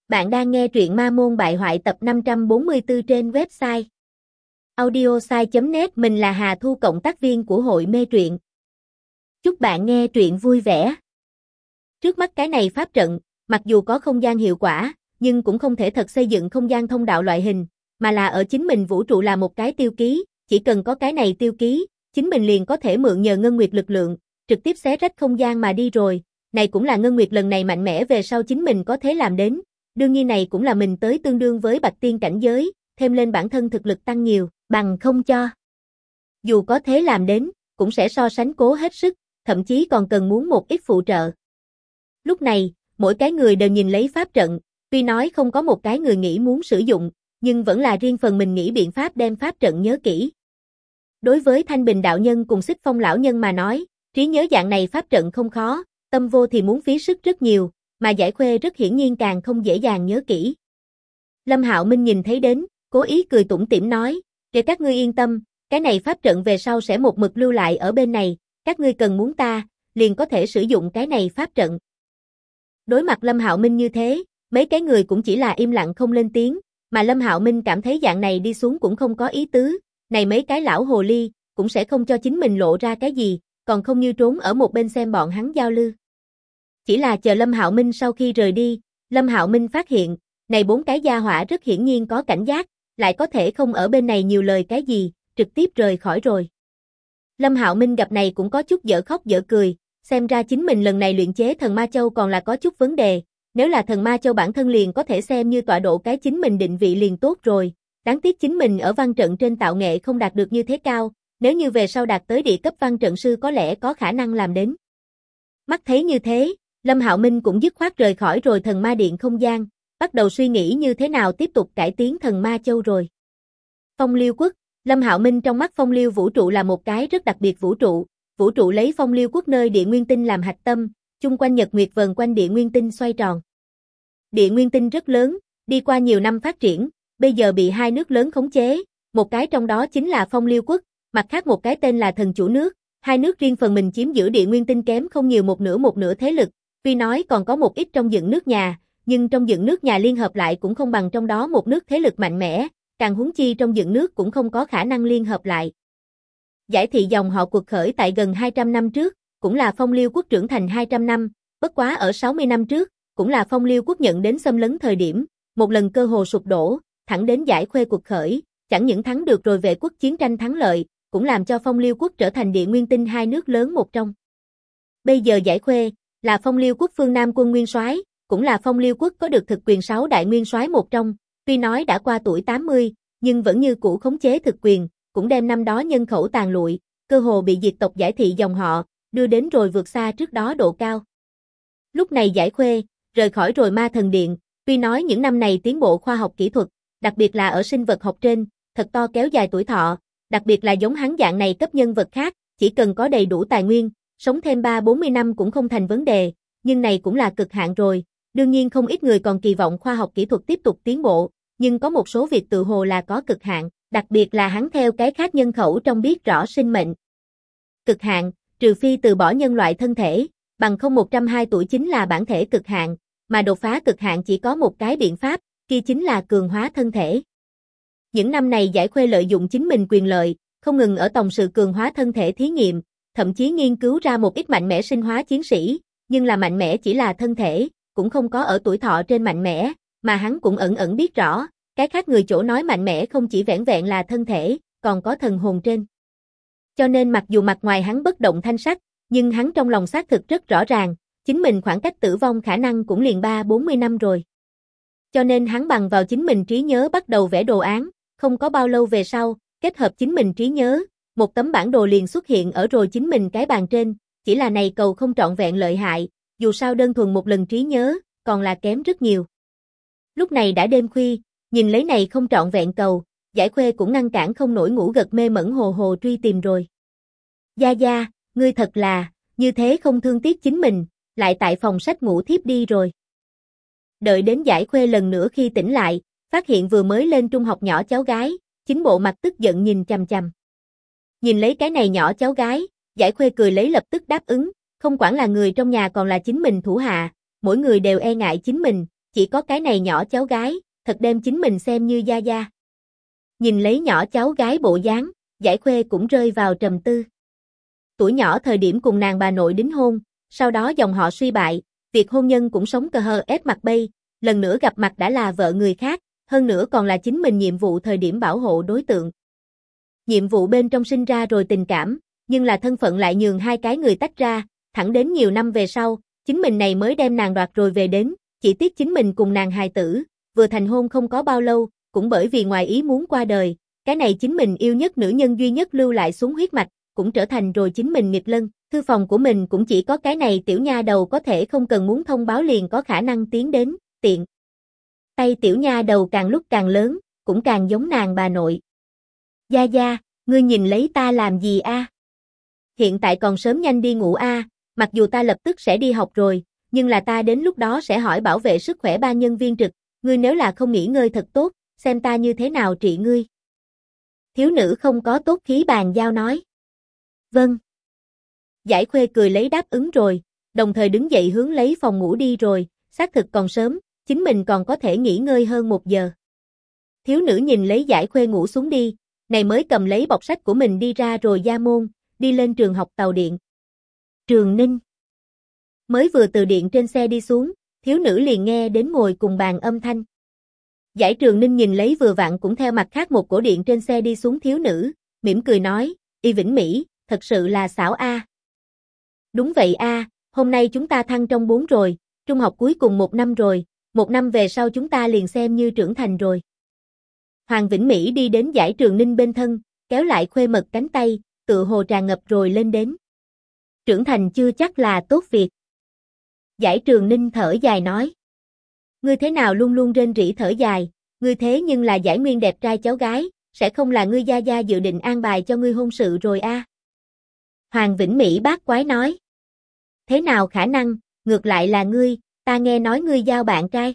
Bạn đang nghe truyện Ma Môn Bại Hoại tập 544 trên website audiosai.net. Mình là Hà Thu, cộng tác viên của hội mê truyện. Chúc bạn nghe truyện vui vẻ. Trước mắt cái này pháp trận, mặc dù có không gian hiệu quả, nhưng cũng không thể thật xây dựng không gian thông đạo loại hình, mà là ở chính mình vũ trụ là một cái tiêu ký, chỉ cần có cái này tiêu ký, chính mình liền có thể mượn nhờ ngân nguyệt lực lượng, trực tiếp xé rách không gian mà đi rồi. Này cũng là ngân nguyệt lần này mạnh mẽ về sau chính mình có thể làm đến. Đương nhiên này cũng là mình tới tương đương với bạch tiên cảnh giới, thêm lên bản thân thực lực tăng nhiều, bằng không cho. Dù có thế làm đến, cũng sẽ so sánh cố hết sức, thậm chí còn cần muốn một ít phụ trợ. Lúc này, mỗi cái người đều nhìn lấy pháp trận, tuy nói không có một cái người nghĩ muốn sử dụng, nhưng vẫn là riêng phần mình nghĩ biện pháp đem pháp trận nhớ kỹ. Đối với Thanh Bình đạo nhân cùng Xích Phong lão nhân mà nói, trí nhớ dạng này pháp trận không khó, tâm vô thì muốn phí sức rất nhiều, mà Giải Khuê rất hiển nhiên càng không dễ dàng nhớ kỹ. Lâm Hạo Minh nhìn thấy đến, cố ý cười tủm tỉm nói, để các ngươi yên tâm, cái này pháp trận về sau sẽ một mực lưu lại ở bên này, các ngươi cần muốn ta, liền có thể sử dụng cái này pháp trận. Đối mặt Lâm Hạo Minh như thế, mấy cái người cũng chỉ là im lặng không lên tiếng, mà Lâm Hạo Minh cảm thấy dạng này đi xuống cũng không có ý tứ, này mấy cái lão hồ ly, cũng sẽ không cho chính mình lộ ra cái gì, còn không như trốn ở một bên xem bọn hắn giao lưu. Chỉ là chờ Lâm Hạo Minh sau khi rời đi, Lâm Hạo Minh phát hiện, này bốn cái gia hỏa rất hiển nhiên có cảnh giác, lại có thể không ở bên này nhiều lời cái gì, trực tiếp rời khỏi rồi. Lâm Hạo Minh gặp này cũng có chút dở khóc dở cười, xem ra chính mình lần này luyện chế thần ma châu còn là có chút vấn đề, nếu là thần ma châu bản thân liền có thể xem như tọa độ cái chính mình định vị liền tốt rồi, đáng tiếc chính mình ở văn trận trên tạo nghệ không đạt được như thế cao, nếu như về sau đạt tới địa cấp văn trận sư có lẽ có khả năng làm đến. Mắt thấy như thế, Lâm Hạo Minh cũng dứt khoát rời khỏi rồi thần ma điện không gian, bắt đầu suy nghĩ như thế nào tiếp tục cải tiến thần ma châu rồi. Phong Liêu Quốc, Lâm Hạo Minh trong mắt Phong Liêu vũ trụ là một cái rất đặc biệt vũ trụ lấy Phong Liêu Quốc nơi địa nguyên tinh làm hạch tâm, chung quanh nhật nguyệt vần quanh địa nguyên tinh xoay tròn. Địa nguyên tinh rất lớn, đi qua nhiều năm phát triển, bây giờ bị hai nước lớn khống chế, một cái trong đó chính là Phong Liêu Quốc, mặt khác một cái tên là Thần Chủ Nước, hai nước riêng phần mình chiếm giữ địa nguyên tinh kém không nhiều một nửa thế lực. Tuy nói còn có một ít trong dựng nước nhà, nhưng trong dựng nước nhà liên hợp lại cũng không bằng trong đó một nước thế lực mạnh mẽ, càng huống chi trong dựng nước cũng không có khả năng liên hợp lại. Giải thị dòng họ cuộc khởi tại gần 200 năm trước, cũng là Phong Liêu Quốc trưởng thành 200 năm, bất quá ở 60 năm trước, cũng là Phong Liêu Quốc nhận đến xâm lấn thời điểm, một lần cơ hồ sụp đổ, thẳng đến Giải Khuê cuộc khởi, chẳng những thắng được rồi vệ quốc chiến tranh thắng lợi, cũng làm cho Phong Liêu Quốc trở thành địa nguyên tinh hai nước lớn một trong. Bây giờ Giải Khuê là Phong Liêu Quốc phương Nam quân nguyên soái, cũng là Phong Liêu Quốc có được thực quyền 6 đại nguyên soái một trong, tuy nói đã qua tuổi 80, nhưng vẫn như cũ khống chế thực quyền, cũng đem năm đó nhân khẩu tàn lụi, cơ hồ bị diệt tộc Giải thị dòng họ, đưa đến rồi vượt xa trước đó độ cao. Lúc này Giải Khuê rời khỏi rồi Ma Thần Điện, tuy nói những năm này tiến bộ khoa học kỹ thuật, đặc biệt là ở sinh vật học trên, thật to kéo dài tuổi thọ, đặc biệt là giống hắn dạng này cấp nhân vật khác, chỉ cần có đầy đủ tài nguyên, sống thêm 3-40 năm cũng không thành vấn đề, nhưng này cũng là cực hạn rồi. Đương nhiên không ít người còn kỳ vọng khoa học kỹ thuật tiếp tục tiến bộ, nhưng có một số việc tự hồ là có cực hạn, đặc biệt là hắn theo cái khác nhân khẩu trong biết rõ sinh mệnh. Cực hạn, trừ phi từ bỏ nhân loại thân thể, bằng không 102 tuổi chính là bản thể cực hạn, mà đột phá cực hạn chỉ có một cái biện pháp, kia chính là cường hóa thân thể. Những năm này Giải Khuê lợi dụng chính mình quyền lợi, không ngừng ở tòng sự cường hóa thân thể thí nghiệm, thậm chí nghiên cứu ra một ít mạnh mẽ sinh hóa chiến sĩ, nhưng là mạnh mẽ chỉ là thân thể, cũng không có ở tuổi thọ trên mạnh mẽ, mà hắn cũng ẩn ẩn biết rõ, cái khác người chỗ nói mạnh mẽ không chỉ vẻn vẹn là thân thể, còn có thần hồn trên. Cho nên mặc dù mặt ngoài hắn bất động thanh sắc, nhưng hắn trong lòng xác thực rất rõ ràng, chính mình khoảng cách tử vong khả năng cũng liền 3-40 năm rồi. Cho nên hắn bằng vào chính mình trí nhớ bắt đầu vẽ đồ án, không có bao lâu về sau, kết hợp chính mình trí nhớ, một tấm bản đồ liền xuất hiện ở rồi chính mình cái bàn trên, chỉ là này cầu không trọn vẹn lợi hại, dù sao đơn thuần một lần trí nhớ, còn là kém rất nhiều. Lúc này đã đêm khuya, nhìn lấy này không trọn vẹn cầu, Giải Khuê cũng ngăn cản không nổi ngủ gật mê mẩn hồ hồ truy tìm rồi. Gia Gia, ngươi thật là, như thế không thương tiếc chính mình, lại tại phòng sách ngủ thiếp đi rồi. Đợi đến Giải Khuê lần nữa khi tỉnh lại, phát hiện vừa mới lên trung học nhỏ cháu gái, chính bộ mặt tức giận nhìn chằm chằm. Nhìn lấy cái này nhỏ cháu gái, Giải Khuê cười lấy lập tức đáp ứng, không quản là người trong nhà còn là chính mình thủ hạ, mỗi người đều e ngại chính mình, chỉ có cái này nhỏ cháu gái, thật đem chính mình xem như gia gia. Nhìn lấy nhỏ cháu gái bộ dáng, Giải Khuê cũng rơi vào trầm tư. Tuổi nhỏ thời điểm cùng nàng bà nội đính hôn, sau đó dòng họ suy bại, việc hôn nhân cũng sống cờ hờ ép mặt bay, lần nữa gặp mặt đã là vợ người khác, hơn nữa còn là chính mình nhiệm vụ thời điểm bảo hộ đối tượng. Nhiệm vụ bên trong sinh ra rồi tình cảm, nhưng là thân phận lại nhường hai cái người tách ra, thẳng đến nhiều năm về sau, chính mình này mới đem nàng đoạt rồi về đến, chỉ tiếc chính mình cùng nàng hài tử, vừa thành hôn không có bao lâu, cũng bởi vì ngoài ý muốn qua đời, cái này chính mình yêu nhất nữ nhân duy nhất lưu lại xuống huyết mạch, cũng trở thành rồi chính mình nghịch lân, thư phòng của mình cũng chỉ có cái này tiểu nha đầu có thể không cần muốn thông báo liền có khả năng tiến đến, tiện. Tay tiểu nha đầu càng lúc càng lớn, cũng càng giống nàng bà nội. Gia gia, ngươi nhìn lấy ta làm gì a? Hiện tại còn sớm nhanh đi ngủ a, mặc dù ta lập tức sẽ đi học rồi, nhưng là ta đến lúc đó sẽ hỏi bảo vệ sức khỏe ban nhân viên trực, ngươi nếu là không nghỉ ngơi thật tốt, xem ta như thế nào trị ngươi. Thiếu nữ không có tốt khí bàn giao nói. Vâng. Giải Khuê cười lấy đáp ứng rồi, đồng thời đứng dậy hướng lấy phòng ngủ đi rồi, xác thực còn sớm, chính mình còn có thể nghỉ ngơi hơn 1 giờ. Thiếu nữ nhìn lấy Giải Khuê ngủ xuống đi, này mới cầm lấy bọc sách của mình đi ra rồi ra môn, đi lên trường học tàu điện. Trường Ninh. Mới vừa từ điện trên xe đi xuống, thiếu nữ liền nghe đến ngồi cùng bàn âm thanh. Giải Trường Ninh nhìn lấy vừa vặn cũng theo mặt khác một cổ điện trên xe đi xuống thiếu nữ, mỉm cười nói, Y Vĩnh Mỹ, thật sự là xảo a. Đúng vậy a, hôm nay chúng ta thăng trong 4 rồi, trung học cuối cùng 1 năm rồi, 1 năm về sau chúng ta liền xem như trưởng thành rồi. Hoàng Vĩnh Mỹ đi đến Giải Trường Ninh bên thân, kéo lại Khuê Mật cánh tay, tựa hồ tràn ngập rồi lên đến. Trưởng thành chưa chắc là tốt việc. Giải Trường Ninh thở dài nói. Ngươi thế nào luôn luôn rên rỉ thở dài, ngươi thế nhưng là Giải Nguyên đẹp trai cháu gái, sẽ không là ngươi gia gia dự định an bài cho ngươi hôn sự rồi a? Hoàng Vĩnh Mỹ bác quái nói. Thế nào khả năng, ngược lại là ngươi, ta nghe nói ngươi giao bạn trai.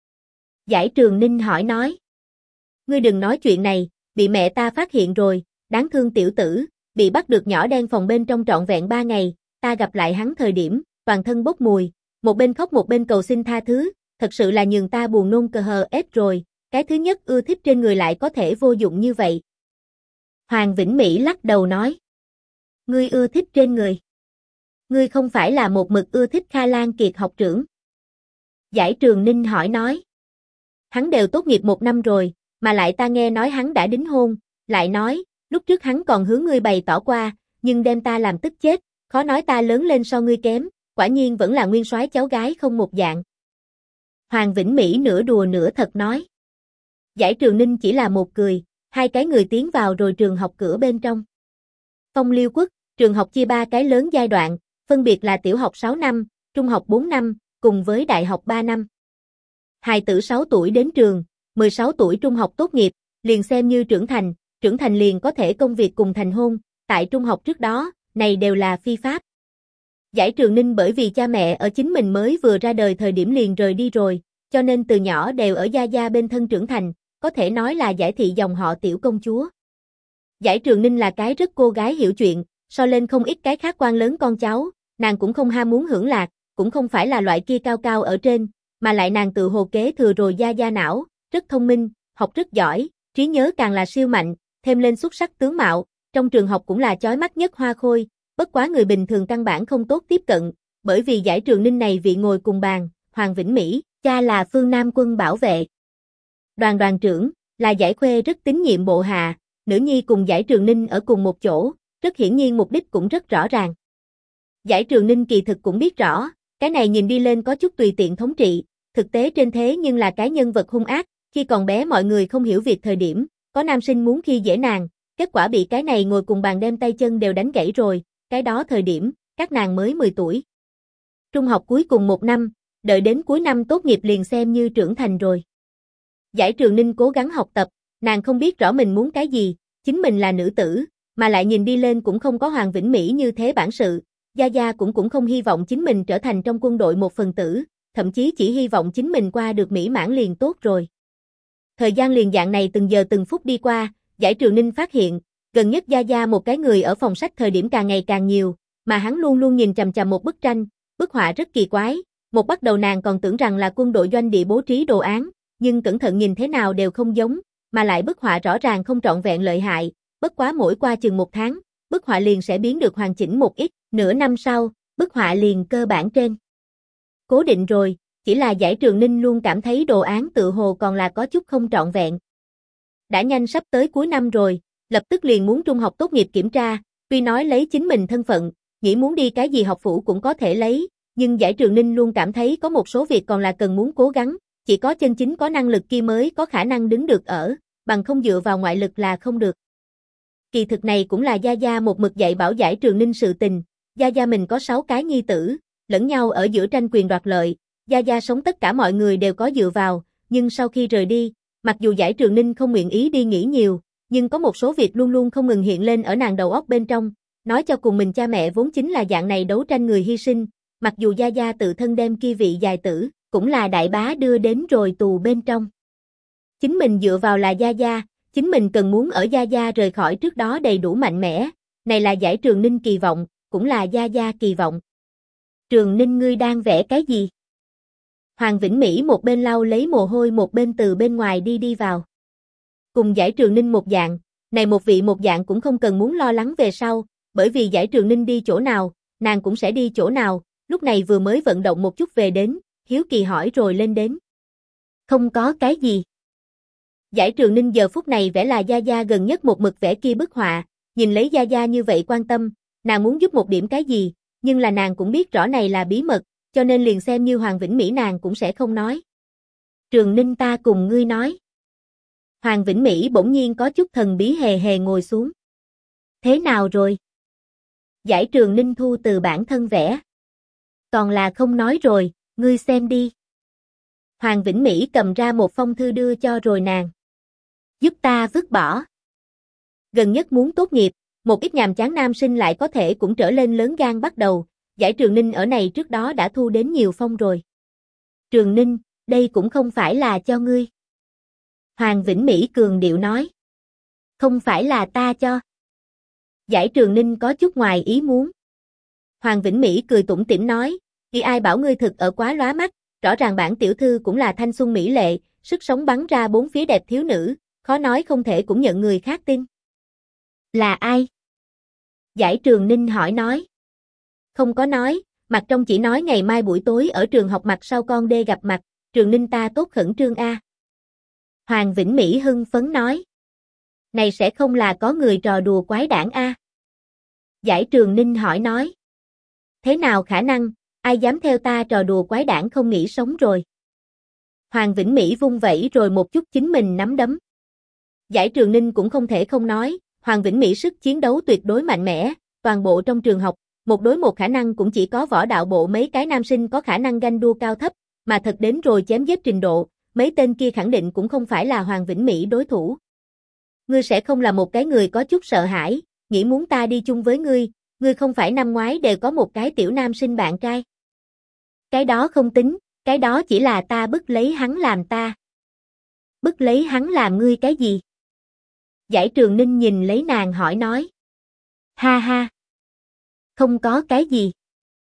Giải Trường Ninh hỏi nói. Ngươi đừng nói chuyện này, bị mẹ ta phát hiện rồi, đáng thương tiểu tử, bị bắt được nhỏ đen phòng bên trong trọn vẹn 3 ngày, ta gặp lại hắn thời điểm, toàn thân bốc mùi, một bên khóc một bên cầu xin tha thứ, thật sự là nhường ta buồn nôn cờ hờ ép rồi, cái thứ nhất ưa thích trên người lại có thể vô dụng như vậy. Hoàng Vĩnh Mỹ lắc đầu nói. Ngươi ưa thích trên người. Ngươi không phải là một mực ưa thích Kha Lan Kiệt học trưởng. Giải Trường Ninh hỏi nói. Hắn đều tốt nghiệp 1 năm rồi, mà lại ta nghe nói hắn đã đính hôn, lại nói, lúc trước hắn còn hướng ngươi bày tỏ qua, nhưng đem ta làm tức chết, khó nói ta lớn lên so ngươi kém, quả nhiên vẫn là nguyên soái cháu gái không một dạng. Hoàng Vĩnh Mỹ nửa đùa nửa thật nói. Giải Trường Ninh chỉ là một cười, hai cái người tiến vào rồi trường học cửa bên trong. Phong Liêu Quốc, trường học chia 3 cái lớn giai đoạn, phân biệt là tiểu học 6 năm, trung học 4 năm, cùng với đại học 3 năm. Hài tử 6 tuổi đến trường, 16 tuổi trung học tốt nghiệp, liền xem như trưởng thành liền có thể công việc cùng thành hôn, tại trung học trước đó, này đều là phi pháp. Giải Trường Ninh bởi vì cha mẹ ở chính mình mới vừa ra đời thời điểm liền rời đi rồi, cho nên từ nhỏ đều ở gia gia bên thân trưởng thành, có thể nói là Giải thị dòng họ tiểu công chúa. Giải Trường Ninh là cái rất cô gái hiểu chuyện, so lên không ít cái khác quan lớn con cháu, nàng cũng không ham muốn hưởng lạc, cũng không phải là loại kia cao cao ở trên, mà lại nàng tự hồ kế thừa rồi gia gia não, rất thông minh, học rất giỏi, trí nhớ càng là siêu mạnh, thêm lên xuất sắc tướng mạo, trong trường học cũng là chói mắt nhất hoa khôi, bất quá người bình thường căn bản không tốt tiếp cận, bởi vì Giải Trường Ninh này vị ngồi cùng bàn, Hoàng Vĩnh Mỹ, cha là Phương Nam quân bảo vệ. Đoàn trưởng, là Giải Khuê rất tín nhiệm bộ hạ, nữ nhi cùng Giải Trường Ninh ở cùng một chỗ, rất hiển nhiên mục đích cũng rất rõ ràng. Giải Trường Ninh kỳ thực cũng biết rõ, cái này nhìn đi lên có chút tùy tiện thống trị, thực tế trên thế nhưng là cái nhân vật hung ác, khi còn bé mọi người không hiểu việc thời điểm, có nam sinh muốn khi dễ nàng, kết quả bị cái này ngồi cùng bàn đem tay chân đều đánh gãy rồi, cái đó thời điểm, các nàng mới 10 tuổi. Trung học cuối cùng 1 năm, đợi đến cuối năm tốt nghiệp liền xem như trưởng thành rồi. Giải Trường Ninh cố gắng học tập, nàng không biết rõ mình muốn cái gì, chính mình là nữ tử, mà lại nhìn đi lên cũng không có Hoàng Vĩnh Mỹ như thế bản sự, gia gia cũng không hy vọng chính mình trở thành trong quân đội một phần tử, thậm chí chỉ hy vọng chính mình qua được mỹ mãn liền tốt rồi. Thời gian liền dạng này từng giờ từng phút đi qua, Giải Trường Ninh phát hiện, gần nhất gia gia một cái người ở phòng sách thời điểm càng ngày càng nhiều, mà hắn luôn luôn nhìn chằm chằm một bức tranh, bức họa rất kỳ quái, Một bắt đầu nàng còn tưởng rằng là quân đội doanh địa bố trí đồ án, nhưng cẩn thận nhìn thế nào đều không giống, mà lại bức họa rõ ràng không trọn vẹn lợi hại, bất quá mỗi qua chừng 1 tháng, bức họa liền sẽ biến được hoàn chỉnh một ít, nửa năm sau, bức họa liền cơ bản trên. Cố định rồi, chỉ là Giải Trường Ninh luôn cảm thấy đồ án tự hồ còn là có chút không trọn vẹn. Đã nhanh sắp tới cuối năm rồi, lập tức liền muốn trung học tốt nghiệp kiểm tra, tuy nói lấy chính mình thân phận, nghĩ muốn đi cái gì học phủ cũng có thể lấy, nhưng Giải Trường Ninh luôn cảm thấy có một số việc còn là cần muốn cố gắng, chỉ có chân chính có năng lực kia mới có khả năng đứng được ở, bằng không dựa vào ngoại lực là không được. Kỳ thực này cũng là Gia Gia một mực dạy bảo Giải Trường Ninh sự tình, Gia Gia mình có 6 cái nhi tử, lẫn nhau ở giữa tranh quyền đoạt lợi, Gia Gia sống tất cả mọi người đều có dựa vào, nhưng sau khi rời đi, mặc dù Giải Trường Ninh không nguyện ý đi nghĩ nhiều, nhưng có một số việc luôn luôn không ngừng hiện lên ở nàng đầu óc bên trong, nói cho cùng mình cha mẹ vốn chính là dạng này đấu tranh người hy sinh, mặc dù Gia Gia tự thân đem kia vị dài tử, cũng là đại bá đưa đến rồi tù bên trong. Chính mình dựa vào là Gia Gia, chính mình cần muốn ở Gia Gia rời khỏi trước đó đầy đủ mạnh mẽ, này là Giải Trường Ninh kỳ vọng, cũng là Gia Gia kỳ vọng. Trường Ninh ngươi đang vẽ cái gì? Hoàng Vĩnh Mỹ một bên lau lấy mồ hôi một bên từ bên ngoài đi vào. Cùng Giải Trường Ninh một dạng, này một vị một dạng cũng không cần muốn lo lắng về sau, bởi vì Giải Trường Ninh đi chỗ nào, nàng cũng sẽ đi chỗ nào, lúc này vừa mới vận động một chút về đến, hiếu kỳ hỏi rồi lên đến. Không có cái gì. Giải Trường Ninh giờ phút này vẽ là Gia Gia gần nhất một mực vẽ kia bức họa, nhìn lấy Gia Gia như vậy quan tâm, nàng muốn giúp một điểm cái gì, nhưng là nàng cũng biết rõ này là bí mật, cho nên liền xem như Hoàng Vĩnh Mỹ nàng cũng sẽ không nói. Trường Ninh ta cùng ngươi nói. Hoàng Vĩnh Mỹ bỗng nhiên có chút thần bí hề hề ngồi xuống. Thế nào rồi? Giải Trường Ninh thu từ bản thân vẽ. Còn là không nói rồi, ngươi xem đi. Hoàng Vĩnh Mỹ cầm ra một phong thư đưa cho rồi nàng. Giúp ta vứt bỏ. Gần nhất muốn tốt nghiệp, một ít nhàm chán nam sinh lại có thể cũng trở lên lớn gan bắt đầu, Giải Trường Ninh ở này trước đó đã thu đến nhiều phong rồi. Trường Ninh, đây cũng không phải là cho ngươi. Hoàng Vĩnh Mỹ cường điệu nói. Không phải là ta cho. Giải Trường Ninh có chút ngoài ý muốn. Hoàng Vĩnh Mỹ cười tủm tỉm nói, khi ai bảo ngươi thực ở quá lóa mắt, rõ ràng bản tiểu thư cũng là thanh xuân mỹ lệ, sức sống bắn ra bốn phía đẹp thiếu nữ, khó nói không thể cũng nhận người khác tin. Là ai? Giải Trường Ninh hỏi nói. Không có nói, mặt trong chỉ nói ngày mai buổi tối ở trường học mặt sau con đê gặp mặt, Trường Ninh ta tốt khẩn trương a. Hoàng Vĩnh Mỹ hưng phấn nói. Này sẽ không là có người trò đùa quái đản a? Giải Trường Ninh hỏi nói. Thế nào khả năng, ai dám theo ta trò đùa quái đản không nghĩ sống rồi. Hoàng Vĩnh Mỹ vung vẩy rồi một chút chính mình nắm đấm. Giải Trường Ninh cũng không thể không nói, Hoàng Vĩnh Mỹ sức chiến đấu tuyệt đối mạnh mẽ, toàn bộ trong trường học, một đối một khả năng cũng chỉ có võ đạo bộ mấy cái nam sinh có khả năng ganh đua cao thấp, mà thật đến rồi chém giết trình độ, mấy tên kia khẳng định cũng không phải là Hoàng Vĩnh Mỹ đối thủ. Ngươi sẽ không là một cái người có chút sợ hãi, nghĩ muốn ta đi chung với ngươi không phải năm ngoái đều có một cái tiểu nam sinh bạn trai. Cái đó không tính, cái đó chỉ là ta bức lấy hắn làm ta. Bức lấy hắn làm ngươi cái gì? Giải Trường Ninh nhìn lấy nàng hỏi nói. Ha ha. Không có cái gì.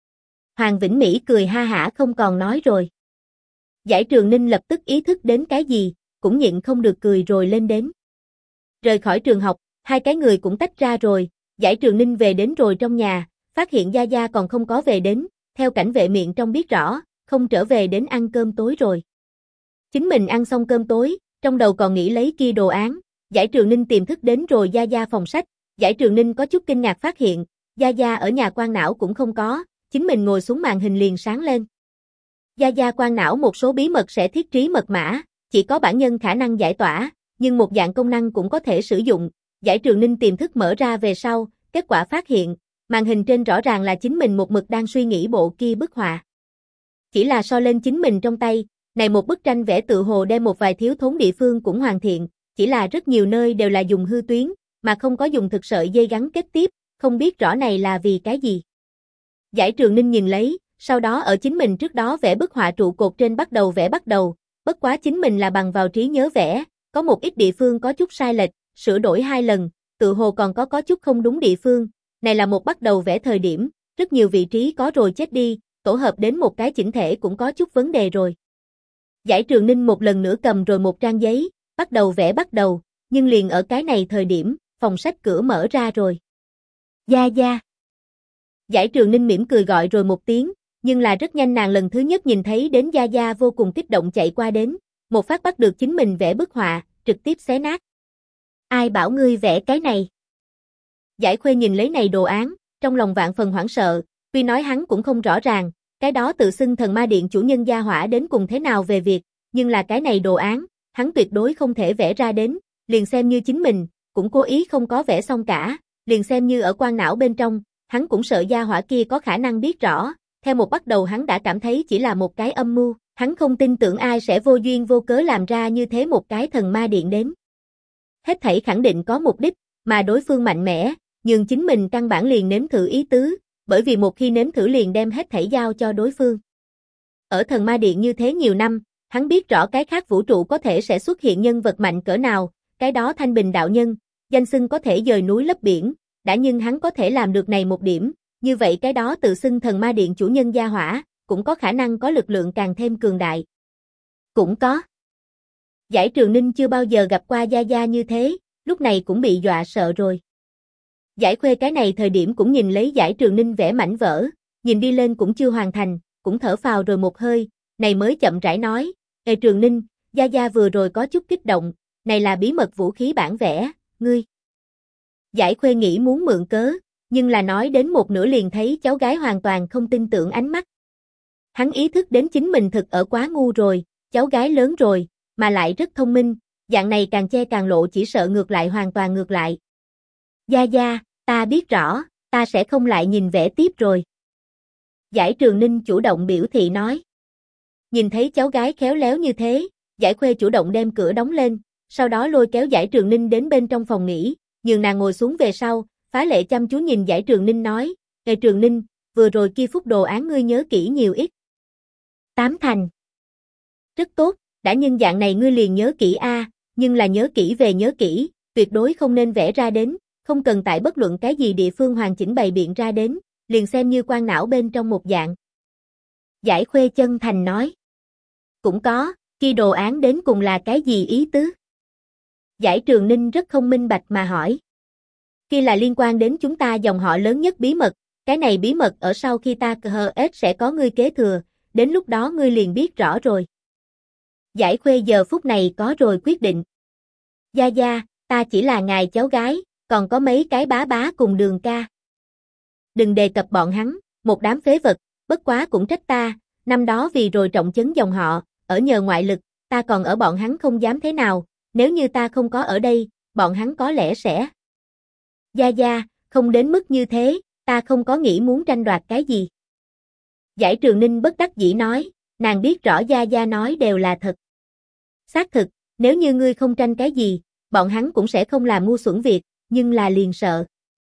Hoàng Vĩnh Mỹ cười ha hả không còn nói rồi. Giải Trường Ninh lập tức ý thức đến cái gì, cũng nhịn không được cười rồi lên đến. Rời khỏi trường học, hai cái người cũng tách ra rồi, Giải Trường Ninh về đến rồi trong nhà, phát hiện Gia Gia còn không có về đến, theo cảnh vệ miệng trong biết rõ, không trở về đến ăn cơm tối rồi. Chính mình ăn xong cơm tối, trong đầu còn nghĩ lấy kia đồ án, Giải Trường Ninh tiềm thức đến rồi Gia Gia phòng sách, Giải Trường Ninh có chút kinh ngạc phát hiện, Gia Gia ở nhà quan não cũng không có, chính mình ngồi xuống màn hình liền sáng lên. Gia Gia quan não một số bí mật sẽ thiết trí mật mã, chỉ có bản nhân khả năng giải tỏa, nhưng một dạng công năng cũng có thể sử dụng, Giải Trường Ninh tiềm thức mở ra về sau, kết quả phát hiện, màn hình trên rõ ràng là chính mình một mực đang suy nghĩ bộ kia bức họa. Chỉ là so lên chính mình trong tay, này một bức tranh vẽ tự hồ đem một vài thiếu thốn địa phương cũng hoàn thiện, chỉ là rất nhiều nơi đều là dùng hư tuyến, mà không có dùng thực sợi dây gắn kết tiếp, không biết rõ này là vì cái gì. Giải Trường Ninh nhìn lấy, sau đó ở chính mình trước đó vẽ bức họa trụ cột trên bắt đầu vẽ, bất quá chính mình là bằng vào trí nhớ vẽ, có một ít địa phương có chút sai lệch, sửa đổi 2 lần, tự hồ còn có chút không đúng địa phương, này là một bắt đầu vẽ thời điểm, rất nhiều vị trí có rồi chết đi, tổ hợp đến một cái chỉnh thể cũng có chút vấn đề rồi. Giải Trường Ninh một lần nữa cầm rồi một trang giấy, bắt đầu vẽ bắt đầu, nhưng liền ở cái này thời điểm, phòng sách cửa mở ra rồi. Gia Gia. Giải Trường Ninh mỉm cười gọi rồi một tiếng, nhưng là rất nhanh nàng lần thứ nhất nhìn thấy đến Gia Gia vô cùng kích động chạy qua đến, một phát bắt được chính mình vẽ bức họa, trực tiếp xé nát. Ai bảo ngươi vẽ cái này? Giải Khuê nhìn lấy này đồ án, trong lòng vạn phần hoảng sợ, tuy nói hắn cũng không rõ ràng, cái đó tự xưng Thần Ma Điện chủ nhân gia hỏa đến cùng thế nào về việc, nhưng là cái này đồ án, hắn tuyệt đối không thể vẽ ra đến, liền xem như chính mình, cũng cố ý không có vẽ xong cả, liền xem như ở quan não bên trong, hắn cũng sợ gia hỏa kia có khả năng biết rõ, theo một bắt đầu hắn đã cảm thấy chỉ là một cái âm mưu, hắn không tin tưởng ai sẽ vô duyên vô cớ làm ra như thế một cái Thần Ma Điện đến. Hết thảy khẳng định có mục đích, mà đối phương mạnh mẽ, nhưng chính mình căn bản liền nếm thử ý tứ, bởi vì một khi nếm thử liền đem hết thảy giao cho đối phương. Ở Thần Ma Điện như thế nhiều năm, hắn biết rõ cái khác vũ trụ có thể sẽ xuất hiện nhân vật mạnh cỡ nào, cái đó Thanh Bình đạo nhân, danh xưng có thể dời núi lấp biển, đã nhưng hắn có thể làm được này một điểm, như vậy cái đó tự xưng Thần Ma Điện chủ nhân gia hỏa, cũng có khả năng có lực lượng càng thêm cường đại. Cũng có. Giải Trường Ninh chưa bao giờ gặp qua Gia Gia như thế, lúc này cũng bị dọa sợ rồi. Giải Khuê cái này thời điểm cũng nhìn lấy Giải Trường Ninh vẽ mảnh vỡ, nhìn đi lên cũng chưa hoàn thành, cũng thở phào rồi một hơi, này mới chậm rãi nói, Ê Trường Ninh, Gia Gia vừa rồi có chút kích động, này là bí mật vũ khí bản vẽ, ngươi. Giải Khuê nghĩ muốn mượn cớ, nhưng là nói đến một nửa liền thấy cháu gái hoàn toàn không tin tưởng ánh mắt. Hắn ý thức đến chính mình thực ở quá ngu rồi, cháu gái lớn rồi, mà lại rất thông minh, dạng này càng che càng lộ chỉ sợ ngược lại hoàn toàn ngược lại. Gia Gia, ta biết rõ, ta sẽ không lại nhìn vẽ tiếp rồi. Giải Trường Ninh chủ động biểu thị nói. Nhìn thấy cháu gái khéo léo như thế, Giải Khuê chủ động đem cửa đóng lên, sau đó lôi kéo Giải Trường Ninh đến bên trong phòng nghỉ, nhường nàng ngồi xuống về sau, phá lệ chăm chú nhìn Giải Trường Ninh nói, Ê Trường Ninh, vừa rồi kia phút đồ án ngươi nhớ kỹ nhiều ít. 8 thành. Rất tốt, đã nhưng dạng này ngươi liền nhớ kỹ a, nhưng là nhớ kỹ về nhớ kỹ, tuyệt đối không nên vẽ ra đến, không cần tại bất luận cái gì địa phương hoàn chỉnh bày biện ra đến, liền xem như quan não bên trong một dạng. Giải Khuê chân thành nói. Cũng có, kia đồ án đến cùng là cái gì ý tứ? Giải Trường Ninh rất không minh bạch mà hỏi. Kia là liên quan đến chúng ta dòng họ lớn nhất bí mật, cái này bí mật ở sau khi ta hết sẽ có ngươi kế thừa, đến lúc đó ngươi liền biết rõ rồi. Giải Khuê giờ phút này có rồi quyết định. Gia Gia, ta chỉ là ngài cháu gái, còn có mấy cái bá bá cùng Đường ca. Đừng đề cập bọn hắn, một đám phế vật, bất quá cũng trách ta, năm đó vì rồi trọng chấn dòng họ, ở nhờ ngoại lực, ta còn ở bọn hắn không dám thế nào, nếu như ta không có ở đây, bọn hắn có lẽ sẽ. Gia Gia, không đến mức như thế, ta không có nghĩ muốn tranh đoạt cái gì. Giải Trường Ninh bất đắc dĩ nói, nàng biết rõ Gia Gia nói đều là thật. Xác thực, nếu như ngươi không tranh cái gì, bọn hắn cũng sẽ không làm ngu xuẩn việc, nhưng là liền sợ.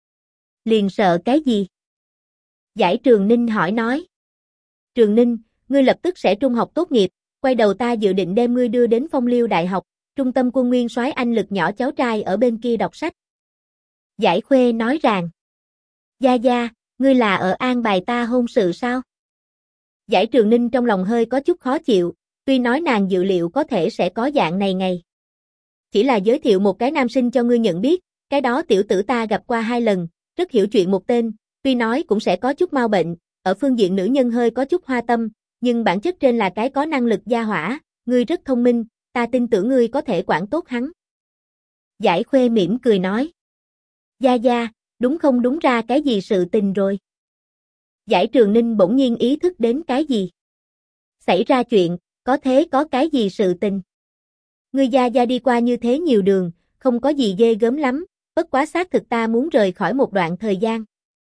Liền sợ cái gì? Giải Trường Ninh hỏi nói. Trường Ninh, ngươi lập tức sẽ trung học tốt nghiệp, quay đầu ta dự định đem ngươi đưa đến Phong Liêu Đại học, trung tâm quân nguyên soái anh lực nhỏ cháu trai ở bên kia đọc sách. Giải Khuê nói rằng. Gia Gia, ngươi là ở an bài ta hôn sự sao? Giải Trường Ninh trong lòng hơi có chút khó chịu, tuy nói nàng dự liệu có thể sẽ có dạng này ngày. Chỉ là giới thiệu một cái nam sinh cho ngươi nhận biết, cái đó tiểu tử ta gặp qua 2 lần, rất hiểu chuyện một tên, tuy nói cũng sẽ có chút mau bệnh, ở phương diện nữ nhân hơi có chút hoa tâm, nhưng bản chất trên là cái có năng lực gia hỏa, ngươi rất thông minh, ta tin tưởng ngươi có thể quản tốt hắn. Giải Khuê mỉm cười nói. Gia Gia, đúng không đúng ra cái gì sự tình rồi? Giải Trường Ninh bỗng nhiên ý thức đến cái gì? Xảy ra chuyện, có thế có cái gì sự tình? Ngươi Gia Gia đi qua như thế nhiều đường, không có gì ghê gớm lắm, bất quá xác thực ta muốn rời khỏi một đoạn thời gian.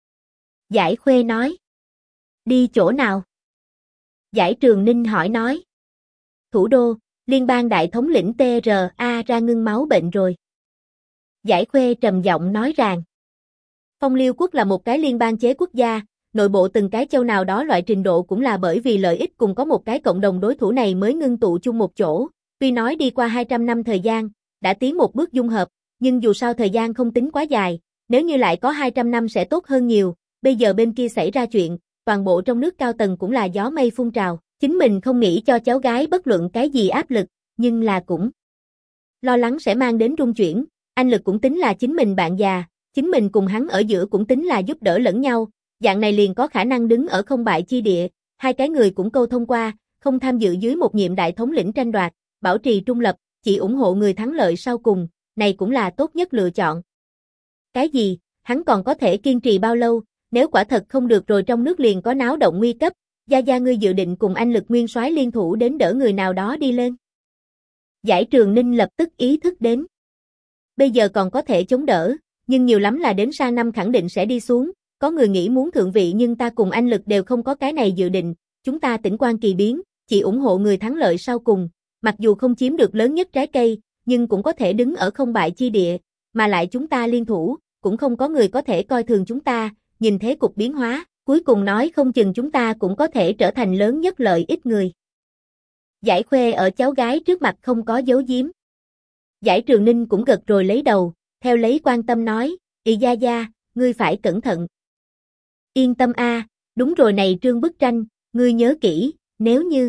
Giải Khuê nói. Đi chỗ nào? Giải Trường Ninh hỏi nói. Thủ đô, liên bang đại thống lĩnh TRA ra ngưng máu bệnh rồi. Giải Khuê trầm giọng nói rằng. Phong Liêu quốc là một cái liên bang chế quốc gia, nội bộ từng cái châu nào đó loại trình độ cũng là bởi vì lợi ích cùng có một cái cộng đồng đối thủ này mới ngưng tụ chung một chỗ. Tuy nói đi qua 200 năm thời gian, đã tiến một bước dung hợp, nhưng dù sao thời gian không tính quá dài, nếu như lại có 200 năm sẽ tốt hơn nhiều, bây giờ bên kia xảy ra chuyện, toàn bộ trong nước cao tầng cũng là gió mây phun trào. Chính mình không nghĩ cho cháu gái bất luận cái gì áp lực, nhưng là cũng lo lắng sẽ mang đến rung chuyển. Anh Lực cũng tính là chính mình bạn già, chính mình cùng hắn ở giữa cũng tính là giúp đỡ lẫn nhau, dạng này liền có khả năng đứng ở không bại chi địa. Hai cái người cũng câu thông qua, không tham dự dưới một nhiệm đại thống lĩnh tranh đoạt, bảo trì trung lập, chỉ ủng hộ người thắng lợi sau cùng, này cũng là tốt nhất lựa chọn. Cái gì, hắn còn có thể kiên trì bao lâu, nếu quả thật không được rồi trong nước liền có náo động nguy cấp, Gia Gia ngươi dự định cùng anh Lực nguyên soái liên thủ đến đỡ người nào đó đi lên. Giải Trường Ninh lập tức ý thức đến. Bây giờ còn có thể chống đỡ, nhưng nhiều lắm là đến sang năm khẳng định sẽ đi xuống, có người nghĩ muốn thượng vị nhưng ta cùng anh Lực đều không có cái này dự định, chúng ta tĩnh quan kỳ biến, chỉ ủng hộ người thắng lợi sau cùng, mặc dù không chiếm được lớn nhất trái cây, nhưng cũng có thể đứng ở không bại chi địa, mà lại chúng ta liên thủ, cũng không có người có thể coi thường chúng ta, nhìn thế cục biến hóa, cuối cùng nói không chừng chúng ta cũng có thể trở thành lớn nhất lợi ích người. Giải Khuê ở cháu gái trước mặt không có giấu giếm. Giải Trường Ninh cũng gật rồi lấy đầu, theo lấy quan tâm nói, Gia Gia, ngươi phải cẩn thận. Yên tâm a, đúng rồi này trương bức tranh, ngươi nhớ kỹ, nếu như.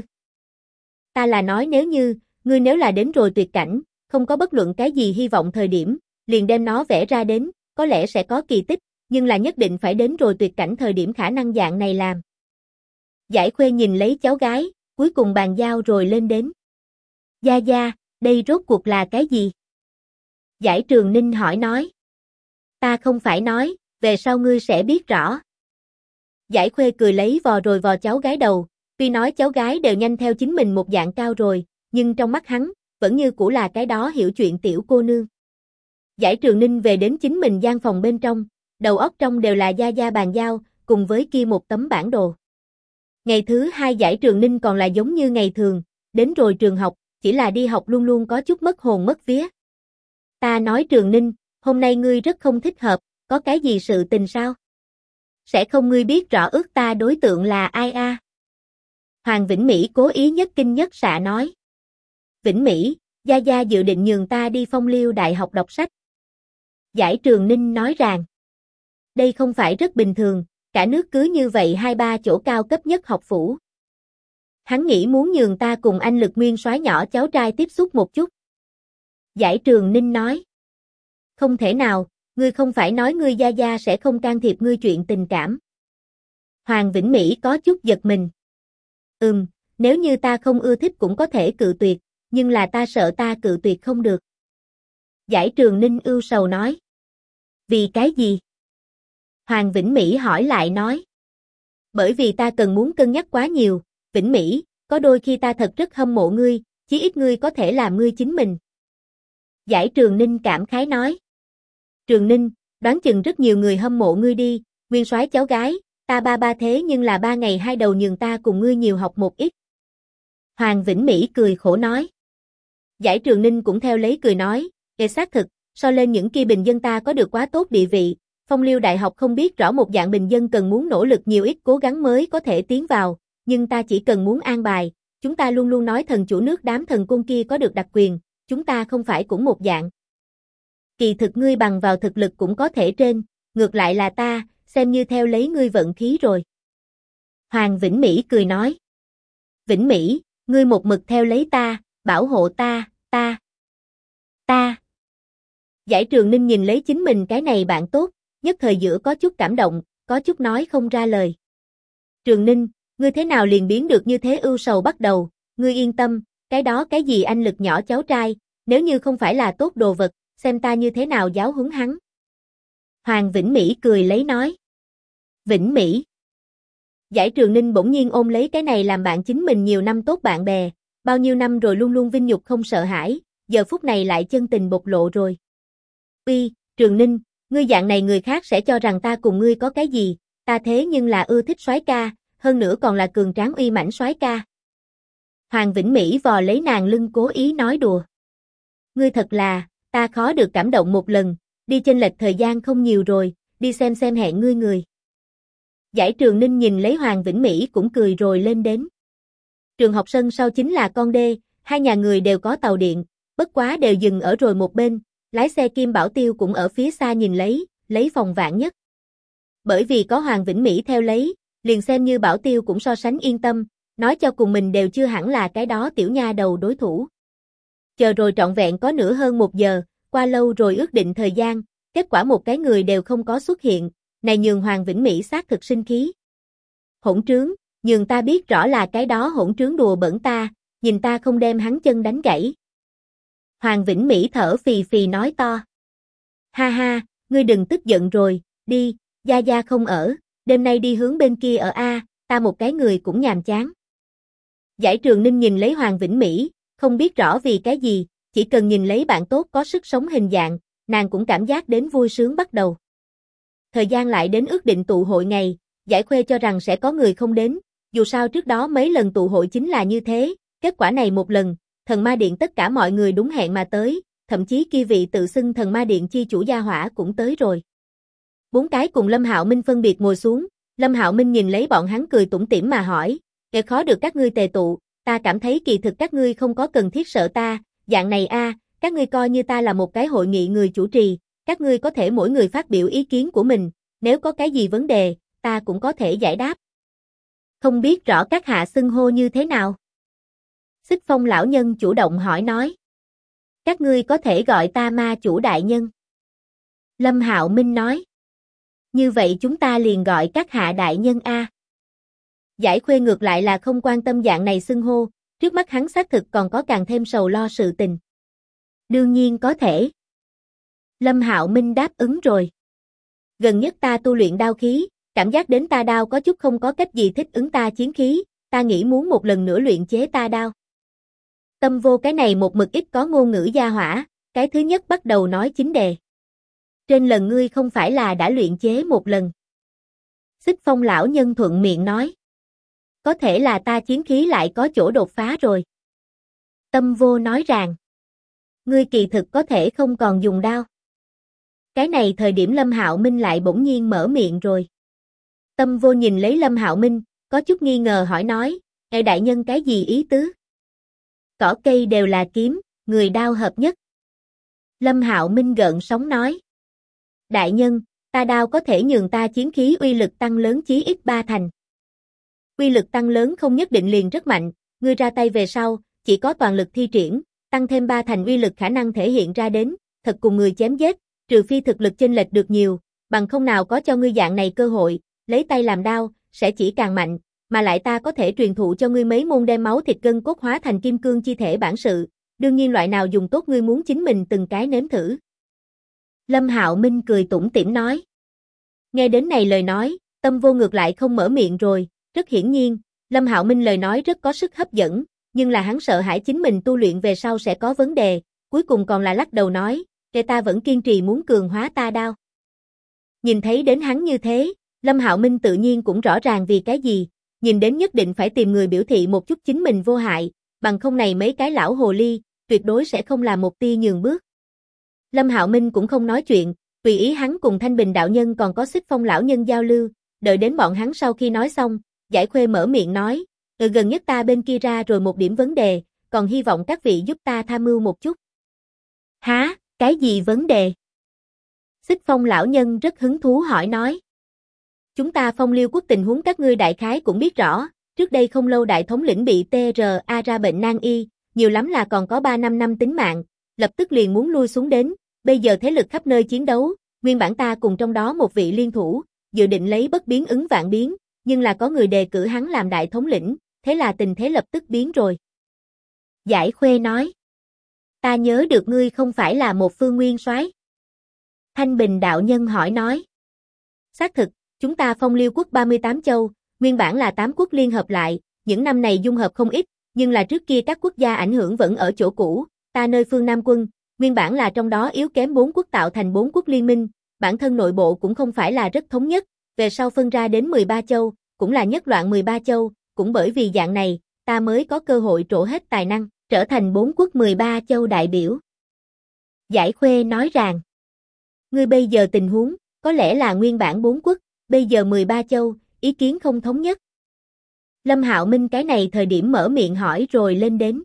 Ta là nói nếu như, ngươi nếu là đến rồi tuyệt cảnh, không có bất luận cái gì hy vọng thời điểm, liền đem nó vẽ ra đến, có lẽ sẽ có kỳ tích, nhưng là nhất định phải đến rồi tuyệt cảnh thời điểm khả năng dạng này làm. Giải Khuê nhìn lấy cháu gái, cuối cùng bàn giao rồi lên đến. Gia Gia, đây rốt cuộc là cái gì? Giải Trường Ninh hỏi nói. Ta không phải nói, về sau ngươi sẽ biết rõ. Giải Khuê cười lấy vò rồi vò cháu gái đầu, tuy nói cháu gái đều nhanh theo chính mình một dạng cao rồi, nhưng trong mắt hắn, vẫn như cũ là cái đó hiểu chuyện tiểu cô nương. Giải Trường Ninh về đến chính mình gian phòng bên trong, đầu óc trong đều là Gia Gia bàn giao, cùng với kia một tấm bản đồ. Ngày thứ hai Giải Trường Ninh còn là giống như ngày thường, đến rồi trường học, chỉ là đi học luôn luôn có chút mất hồn mất vía. Ta nói Trường Ninh, hôm nay ngươi rất không thích hợp, có cái gì sự tình sao? Sẽ không ngươi biết rõ ước ta đối tượng là ai a? Hoàng Vĩnh Mỹ cố ý nhất kinh nhất xạ nói. Vĩnh Mỹ, Gia Gia dự định nhường ta đi Phong Liêu Đại học đọc sách. Giải Trường Ninh nói rằng, đây không phải rất bình thường, cả nước cứ như vậy 2-3 chỗ cao cấp nhất học phủ. Hắn nghĩ muốn nhường ta cùng anh Lực nguyên soái nhỏ cháu trai tiếp xúc một chút. Giải Trường Ninh nói, không thể nào, ngươi không phải nói ngươi Gia Gia sẽ không can thiệp ngươi chuyện tình cảm. Hoàng Vĩnh Mỹ có chút giật mình. Nếu như ta không ưa thích cũng có thể cự tuyệt, nhưng là ta sợ ta cự tuyệt không được. Giải Trường Ninh ưu sầu nói. Vì cái gì? Hoàng Vĩnh Mỹ hỏi lại nói. Bởi vì ta cần muốn cân nhắc quá nhiều, Vĩnh Mỹ, có đôi khi ta thật rất hâm mộ ngươi, chí ít ngươi có thể làm ngươi chính mình. Giải Trường Ninh cảm khái nói. Trường Ninh, đoán chừng rất nhiều người hâm mộ ngươi đi, nguyên soái cháu gái, ta ba thế nhưng là 3 ngày 2 đầu nhường ta cùng ngươi nhiều học một ít. Hoàng Vĩnh Mỹ cười khổ nói. Giải Trường Ninh cũng theo lấy cười nói, xác thực, so lên những kia bình dân ta có được quá tốt địa vị, Phong Liêu Đại học không biết rõ một dạng bình dân cần muốn nỗ lực nhiều ít cố gắng mới có thể tiến vào, nhưng ta chỉ cần muốn an bài, chúng ta luôn luôn nói thần chủ nước đám thần côn kia có được đặc quyền, chúng ta không phải cũng một dạng. Kỳ thực ngươi bằng vào thực lực cũng có thể trên, ngược lại là ta, xem như theo lấy ngươi vận khí rồi. Hoàng Vĩnh Mỹ cười nói. Vĩnh Mỹ, ngươi một mực theo lấy ta, bảo hộ ta. Giải Trường Ninh nhìn lấy chính mình cái này bạn tốt, nhất thời giữa có chút cảm động, có chút nói không ra lời. Trường Ninh, ngươi thế nào liền biến được như thế ưu sầu bắt đầu, ngươi yên tâm, cái đó cái gì anh Lực nhỏ cháu trai, nếu như không phải là tốt đồ vật, xem ta như thế nào giáo huấn hắn. Hoàng Vĩnh Mỹ cười lấy nói. Vĩnh Mỹ. Giải Trường Ninh bỗng nhiên ôm lấy cái này làm bạn chính mình nhiều năm tốt bạn bè, bao nhiêu năm rồi luôn luôn vinh nhục không sợ hãi, giờ phút này lại chân tình bộc lộ rồi. Uy, Trường Ninh, ngươi dạng này người khác sẽ cho rằng ta cùng ngươi có cái gì, ta thế nhưng là ưa thích soái ca, hơn nữa còn là cường tráng uy mãnh soái ca. Hoàng Vĩnh Mỹ vò lấy nàng lưng cố ý nói đùa. Ngươi thật là, ta khó được cảm động một lần, đi chênh lệch thời gian không nhiều rồi, đi xem hẹn ngươi người. Giải Trường Ninh nhìn lấy Hoàng Vĩnh Mỹ cũng cười rồi lên đến. Trường học sân sau chính là con đê, hai nhà người đều có tàu điện, bất quá đều dừng ở rồi một bên, lái xe Kim Bảo Tiêu cũng ở phía xa nhìn lấy phòng vạn nhất. Bởi vì có Hoàng Vĩnh Mỹ theo lấy liền xem như Bảo Tiêu cũng so sánh yên tâm, nói cho cùng mình đều chưa hẳn là cái đó tiểu nha đầu đối thủ. Chờ rồi trọn vẹn có nửa hơn 1 giờ, qua lâu rồi ước định thời gian, kết quả một cái người đều không có xuất hiện, này nhường Hoàng Vĩnh Mỹ xác thực sinh khí. Hỗn trướng, nhường ta biết rõ là cái đó hỗn trướng đùa bẩn ta, nhìn ta không đem hắn chân đánh gãy. Hoàng Vĩnh Mỹ thở phì phì nói to. Ha ha, ngươi đừng tức giận rồi, đi, Gia Gia không ở, đêm nay đi hướng bên kia ở a, ta một cái người cũng nhàm chán. Giải Trường Ninh nhìn lấy Hoàng Vĩnh Mỹ, không biết rõ vì cái gì, chỉ cần nhìn lấy bạn tốt có sức sống hình dạng, nàng cũng cảm giác đến vui sướng bắt đầu. Thời gian lại đến ước định tụ hội ngày, Giải Khuê cho rằng sẽ có người không đến, dù sao trước đó mấy lần tụ hội chính là như thế, kết quả này một lần, Thần Ma Điện tất cả mọi người đúng hẹn mà tới, thậm chí kia vị tự xưng Thần Ma Điện chi chủ gia hỏa cũng tới rồi. 4 cái cùng Lâm Hạo Minh phân biệt ngồi xuống, Lâm Hạo Minh nhìn lấy bọn hắn cười tủm tỉm mà hỏi, "Nghe khó được các ngươi tề tụ, ta cảm thấy kỳ thực các ngươi không có cần thiết sợ ta, dạng này a, các ngươi coi như ta là một cái hội nghị người chủ trì, các ngươi có thể mỗi người phát biểu ý kiến của mình, nếu có cái gì vấn đề, ta cũng có thể giải đáp." Không biết rõ các hạ xưng hô như thế nào? Xích Phong lão nhân chủ động hỏi nói. Các ngươi có thể gọi ta ma chủ đại nhân. Lâm Hạo Minh nói. Như vậy chúng ta liền gọi các hạ đại nhân a. Giải Khuê ngược lại là không quan tâm dạng này xưng hô, trước mắt hắn xác thực còn có càng thêm sầu lo sự tình. Đương nhiên có thể. Lâm Hạo Minh đáp ứng rồi. Gần nhất ta tu luyện đao khí, cảm giác đến ta đao có chút không có cách gì thích ứng ta chiến khí, ta nghĩ muốn một lần nữa luyện chế ta đao. Tâm Vô cái này một mực ít có ngôn ngữ gia hỏa, cái thứ nhất bắt đầu nói chính đề. Trên lần ngươi không phải là đã luyện chế một lần. Xích Phong lão nhân thuận miệng nói. Có thể là ta chiến khí lại có chỗ đột phá rồi. Tâm Vô nói rằng. Ngươi kỳ thực có thể không còn dùng đao. Cái này thời điểm Lâm Hạo Minh lại bỗng nhiên mở miệng rồi. Tâm Vô nhìn lấy Lâm Hạo Minh, có chút nghi ngờ hỏi nói, "Ê đại nhân cái gì ý tứ?" Cỏ cây đều là kiếm, người đao hợp nhất. Lâm Hạo Minh gợn sóng nói. Đại nhân, ta đao có thể nhường ta chiến khí uy lực tăng lớn chí ít 3 thành. Uy lực tăng lớn không nhất định liền rất mạnh, ngươi ra tay về sau, chỉ có toàn lực thi triển, tăng thêm 3 thành uy lực khả năng thể hiện ra đến, thật cùng người chém giết, trừ phi thực lực chênh lệch được nhiều, bằng không nào có cho ngươi dạng này cơ hội, lấy tay làm đao, sẽ chỉ càng mạnh, mà lại ta có thể truyền thụ cho ngươi mấy môn đem máu thịt gân cốt hóa thành kim cương chi thể bản sự, đương nhiên loại nào dùng tốt ngươi muốn chính mình từng cái nếm thử. Lâm Hạo Minh cười tủm tỉm nói. Nghe đến này lời nói, Tâm Vô ngược lại không mở miệng rồi, rất hiển nhiên, Lâm Hạo Minh lời nói rất có sức hấp dẫn, nhưng là hắn sợ hãi chính mình tu luyện về sau sẽ có vấn đề, cuối cùng còn là lắc đầu nói, "Kẻ ta vẫn kiên trì muốn cường hóa ta đao." Nhìn thấy đến hắn như thế, Lâm Hạo Minh tự nhiên cũng rõ ràng vì cái gì, nhìn đến nhất định phải tìm người biểu thị một chút chính mình vô hại, bằng không này mấy cái lão hồ ly, tuyệt đối sẽ không làm một tia nhường bước. Lâm Hạo Minh cũng không nói chuyện, tùy ý hắn cùng Thanh Bình đạo nhân còn có Xích Phong lão nhân giao lưu, đợi đến bọn hắn sau khi nói xong, Giải Khuê mở miệng nói, gần nhất ta bên kia ra rồi một điểm vấn đề, còn hy vọng các vị giúp ta tham mưu một chút." Hả, cái gì vấn đề? Xích Phong lão nhân rất hứng thú hỏi nói. Chúng ta Phong Liêu quốc tình huống các ngươi đại khái cũng biết rõ, trước đây không lâu đại thống lĩnh bị TRA ra bệnh nan y, nhiều lắm là còn có 3-5 năm tính mạng, lập tức liền muốn lui xuống đến, bây giờ thế lực khắp nơi chiến đấu, nguyên bản ta cùng trong đó một vị liên thủ, dự định lấy bất biến ứng vạn biến, nhưng là có người đề cử hắn làm đại thống lĩnh, thế là tình thế lập tức biến rồi. Giải Khuê nói. Ta nhớ được ngươi không phải là một phương nguyên soái. Thanh Bình đạo nhân hỏi nói. Xác thực, chúng ta Phong Liêu quốc 38 châu, nguyên bản là 8 quốc liên hợp lại, những năm này dung hợp không ít, nhưng là trước kia các quốc gia ảnh hưởng vẫn ở chỗ cũ, ta nơi phương Nam quân, nguyên bản là trong đó yếu kém 4 quốc tạo thành 4 quốc liên minh, bản thân nội bộ cũng không phải là rất thống nhất, về sau phân ra đến 13 châu, cũng là nhất loạn 13 châu, cũng bởi vì dạng này, ta mới có cơ hội trổ hết tài năng, trở thành 4 quốc 13 châu đại biểu. Giải Khuê nói rằng, ngươi bây giờ tình huống, có lẽ là nguyên bản 4 quốc, bây giờ 13 châu, ý kiến không thống nhất. Lâm Hạo Minh cái này thời điểm mở miệng hỏi rồi lên đến.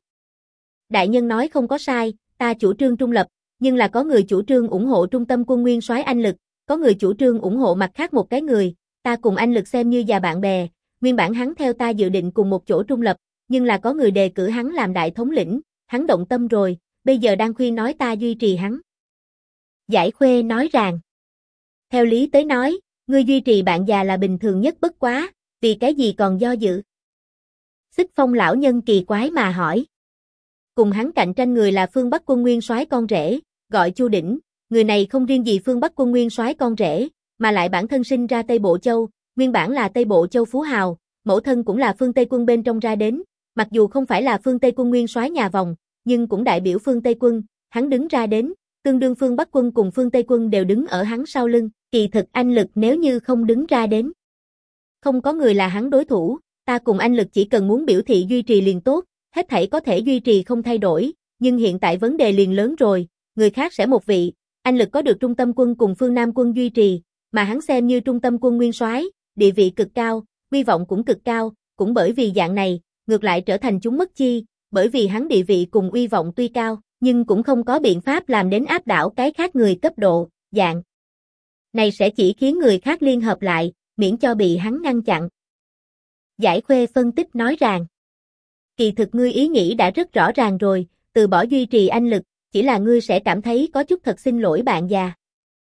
Đại nhân nói không có sai, ta chủ trương trung lập, nhưng là có người chủ trương ủng hộ trung tâm quân nguyên soái anh lực, có người chủ trương ủng hộ mặt khác một cái người, ta cùng anh Lực xem như già bạn bè, nguyên bản hắn theo ta dự định cùng một chỗ trung lập, nhưng là có người đề cử hắn làm đại thống lĩnh, hắn động tâm rồi, bây giờ đang khuyên nói ta duy trì hắn. Giải Khuê nói rằng, theo lý tới nói, ngươi duy trì bạn già là bình thường nhất bất quá, vì cái gì còn do dự? Xích Phong lão nhân kỳ quái mà hỏi. Cùng hắn cạnh tranh người là Phương Bắc Quân Nguyên soái con rể, gọi Chu Đỉnh, người này không riêng gì Phương Bắc Quân Nguyên soái con rể, mà lại bản thân sinh ra Tây Bộ Châu, nguyên bản là Tây Bộ Châu phú hào, mẫu thân cũng là Phương Tây Quân bên trong ra đến, mặc dù không phải là Phương Tây Quân Nguyên soái nhà vòng, nhưng cũng đại biểu Phương Tây Quân, hắn đứng ra đến, tương đương Phương Bắc Quân cùng Phương Tây Quân đều đứng ở hắn sau lưng, kỳ thực anh Lực nếu như không đứng ra đến. Không có người là hắn đối thủ, ta cùng anh Lực chỉ cần muốn biểu thị duy trì liền tốt, hết thảy có thể duy trì không thay đổi, nhưng hiện tại vấn đề liền lớn rồi, người khác sẽ một vị, anh Lực có được Trung Tâm Quân cùng Phương Nam Quân duy trì, mà hắn xem như Trung Tâm Quân nguyên soái, địa vị cực cao, uy vọng cũng cực cao, cũng bởi vì dạng này, ngược lại trở thành chúng mất chi, bởi vì hắn địa vị cùng uy vọng tuy cao, nhưng cũng không có biện pháp làm đến áp đảo cái khác người cấp độ, dạng này sẽ chỉ khiến người khác liên hợp lại, miễn cho bị hắn ngăn chặn. Giải Khuê phân tích nói rằng, kỳ thực ngươi ý nghĩ đã rất rõ ràng rồi, từ bỏ duy trì anh Lực, chỉ là ngươi sẽ cảm thấy có chút thật xin lỗi bạn già.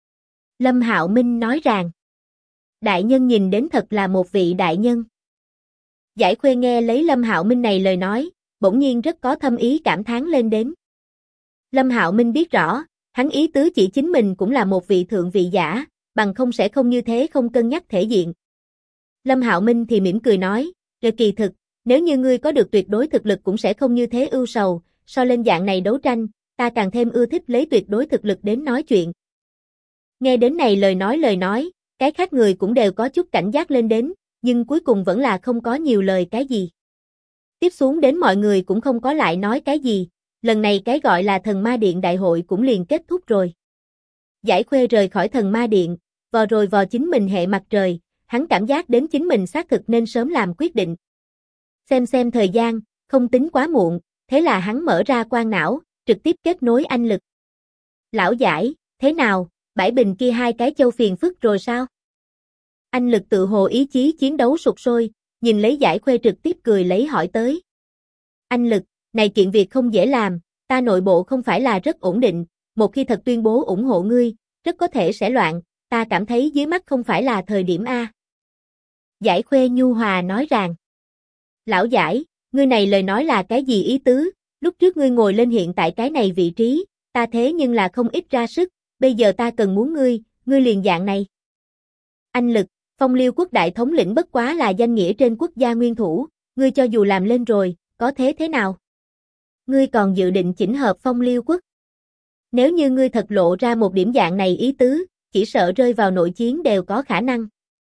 Lâm Hạo Minh nói rằng, đại nhân nhìn đến thật là một vị đại nhân. Giải Khuê nghe lấy Lâm Hạo Minh này lời nói, bỗng nhiên rất có thâm ý cảm thán lên đến. Lâm Hạo Minh biết rõ, hắn ý tứ chỉ chính mình cũng là một vị thượng vị giả, bằng không sẽ không như thế không cân nhắc thể diện. Lâm Hạo Minh thì mỉm cười nói, kỳ thực, nếu như ngươi có được tuyệt đối thực lực cũng sẽ không như thế ưu sầu, so lên dạng này đấu tranh, ta càng thêm ưa thích lấy tuyệt đối thực lực đến nói chuyện. Nghe đến này lời nói, cái khác người cũng đều có chút cảnh giác lên đến, nhưng cuối cùng vẫn là không có nhiều lời cái gì. Tiếp xuống đến mọi người cũng không có lại nói cái gì, lần này cái gọi là Thần Ma Điện đại hội cũng liền kết thúc rồi. Giải Khuê rời khỏi Thần Ma Điện, vò rồi vò chính mình hệ mặt trời, hắn cảm giác đến chính mình xác thực nên sớm làm quyết định. Xem thời gian, không tính quá muộn, thế là hắn mở ra quan não, trực tiếp kết nối anh Lực. Lão Giải, thế nào, bãi bình kia hai cái châu phiền phức rồi sao? Anh Lực tự hồ ý chí chiến đấu sục sôi, nhìn lấy Giải Khuê trực tiếp cười lấy hỏi tới. Anh Lực, này chuyện việc không dễ làm, ta nội bộ không phải là rất ổn định, một khi thật tuyên bố ủng hộ ngươi, rất có thể sẽ loạn, ta cảm thấy dưới mắt không phải là thời điểm A. Giải Khuê nhu hòa nói rằng. Lão Giải, ngươi này lời nói là cái gì ý tứ, lúc trước ngươi ngồi lên hiện tại cái này vị trí, ta thế nhưng là không ít ra sức, bây giờ ta cần muốn ngươi liền dạng này. Anh Lực, Phong Liêu quốc đại thống lĩnh bất quá là danh nghĩa trên quốc gia nguyên thủ, ngươi cho dù làm lên rồi, có thế nào? Ngươi còn dự định chỉnh hợp Phong Liêu quốc? Nếu như ngươi thật lộ ra một điểm dạng này ý tứ, chỉ sợ rơi vào nội chiến đều có khả năng.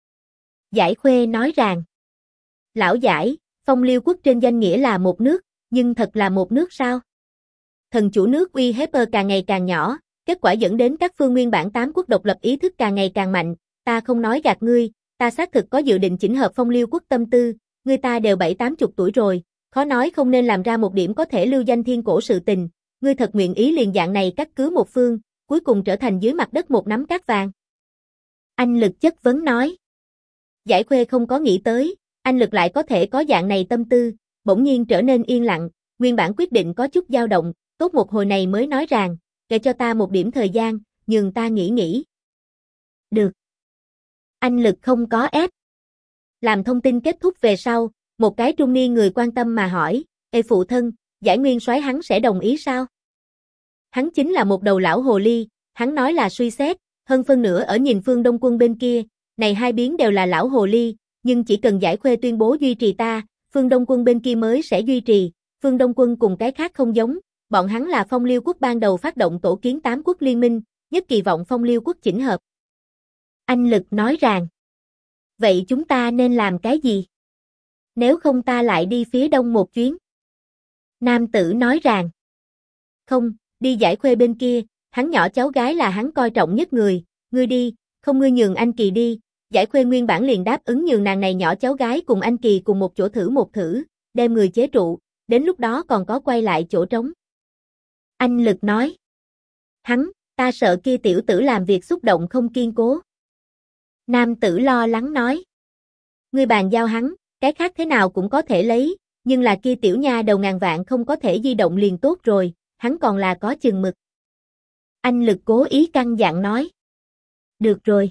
Giải Khuê nói rằng, lão Giải, Phong Liêu quốc trên danh nghĩa là một nước, nhưng thật là một nước sao? Thần chủ nước uy hiếp càng ngày càng nhỏ, kết quả dẫn đến các phương nguyên bản 8 quốc độc lập ý thức càng ngày càng mạnh, ta không nói gạt ngươi, ta xác thực có dự định chỉnh hợp Phong Liêu quốc tâm tư, người ta đều 70-80 tuổi rồi, khó nói không nên làm ra một điểm có thể lưu danh thiên cổ sự tình, ngươi thật nguyện ý liền dạng này cắt cứ một phương, cuối cùng trở thành dưới mặt đất một nắm cát vàng. Anh Lực chất vấn nói. Giải Khuê không có nghĩ tới, anh Lực lại có thể có dạng này tâm tư, bỗng nhiên trở nên yên lặng, nguyên bản quyết định có chút dao động, tốt một hồi này mới nói rằng, để cho ta một điểm thời gian, nhường ta nghĩ. Được. Anh Lực không có ép. Làm thông tin kết thúc về sau, một cái trung niên người quan tâm mà hỏi, ê phụ thân, Giải Nguyên soái hắn sẽ đồng ý sao? Hắn chính là một đầu lão hồ ly, hắn nói là suy xét, hơn phân nửa ở nhìn Phương Đông quân bên kia, này hai biến đều là lão hồ ly, nhưng chỉ cần Giải Khuê tuyên bố duy trì ta, Phương Đông quân bên kia mới sẽ duy trì, Phương Đông quân cùng cái khác không giống, bọn hắn là Phong Liêu quốc ban đầu phát động tổ kiến 8 quốc liên minh, nhất kỳ vọng Phong Liêu quốc chỉnh hợp. Anh Lực nói rằng, vậy chúng ta nên làm cái gì? Nếu không ta lại đi phía đông một chuyến. Nam tử nói rằng, không, đi Giải Khuê bên kia, hắn nhỏ cháu gái là hắn coi trọng nhất người, ngươi đi, không ngươi nhường anh Kỳ đi. Giải Khuê nguyên bản liền đáp ứng nhường nàng này nhỏ cháu gái cùng anh Kỳ cùng một chỗ thử, đem người chế trụ, đến lúc đó còn có quay lại chỗ trống. Anh Lực nói, ta sợ kia tiểu tử làm việc xúc động không kiên cố. Nam tử lo lắng nói. Ngươi bàn giao hắn, cái khác thế nào cũng có thể lấy, nhưng là kia tiểu nha đầu ngàn vạn không có thể di động liền tốt rồi, hắn còn là có chừng mực. Anh Lực cố ý căn dặn nói. Được rồi.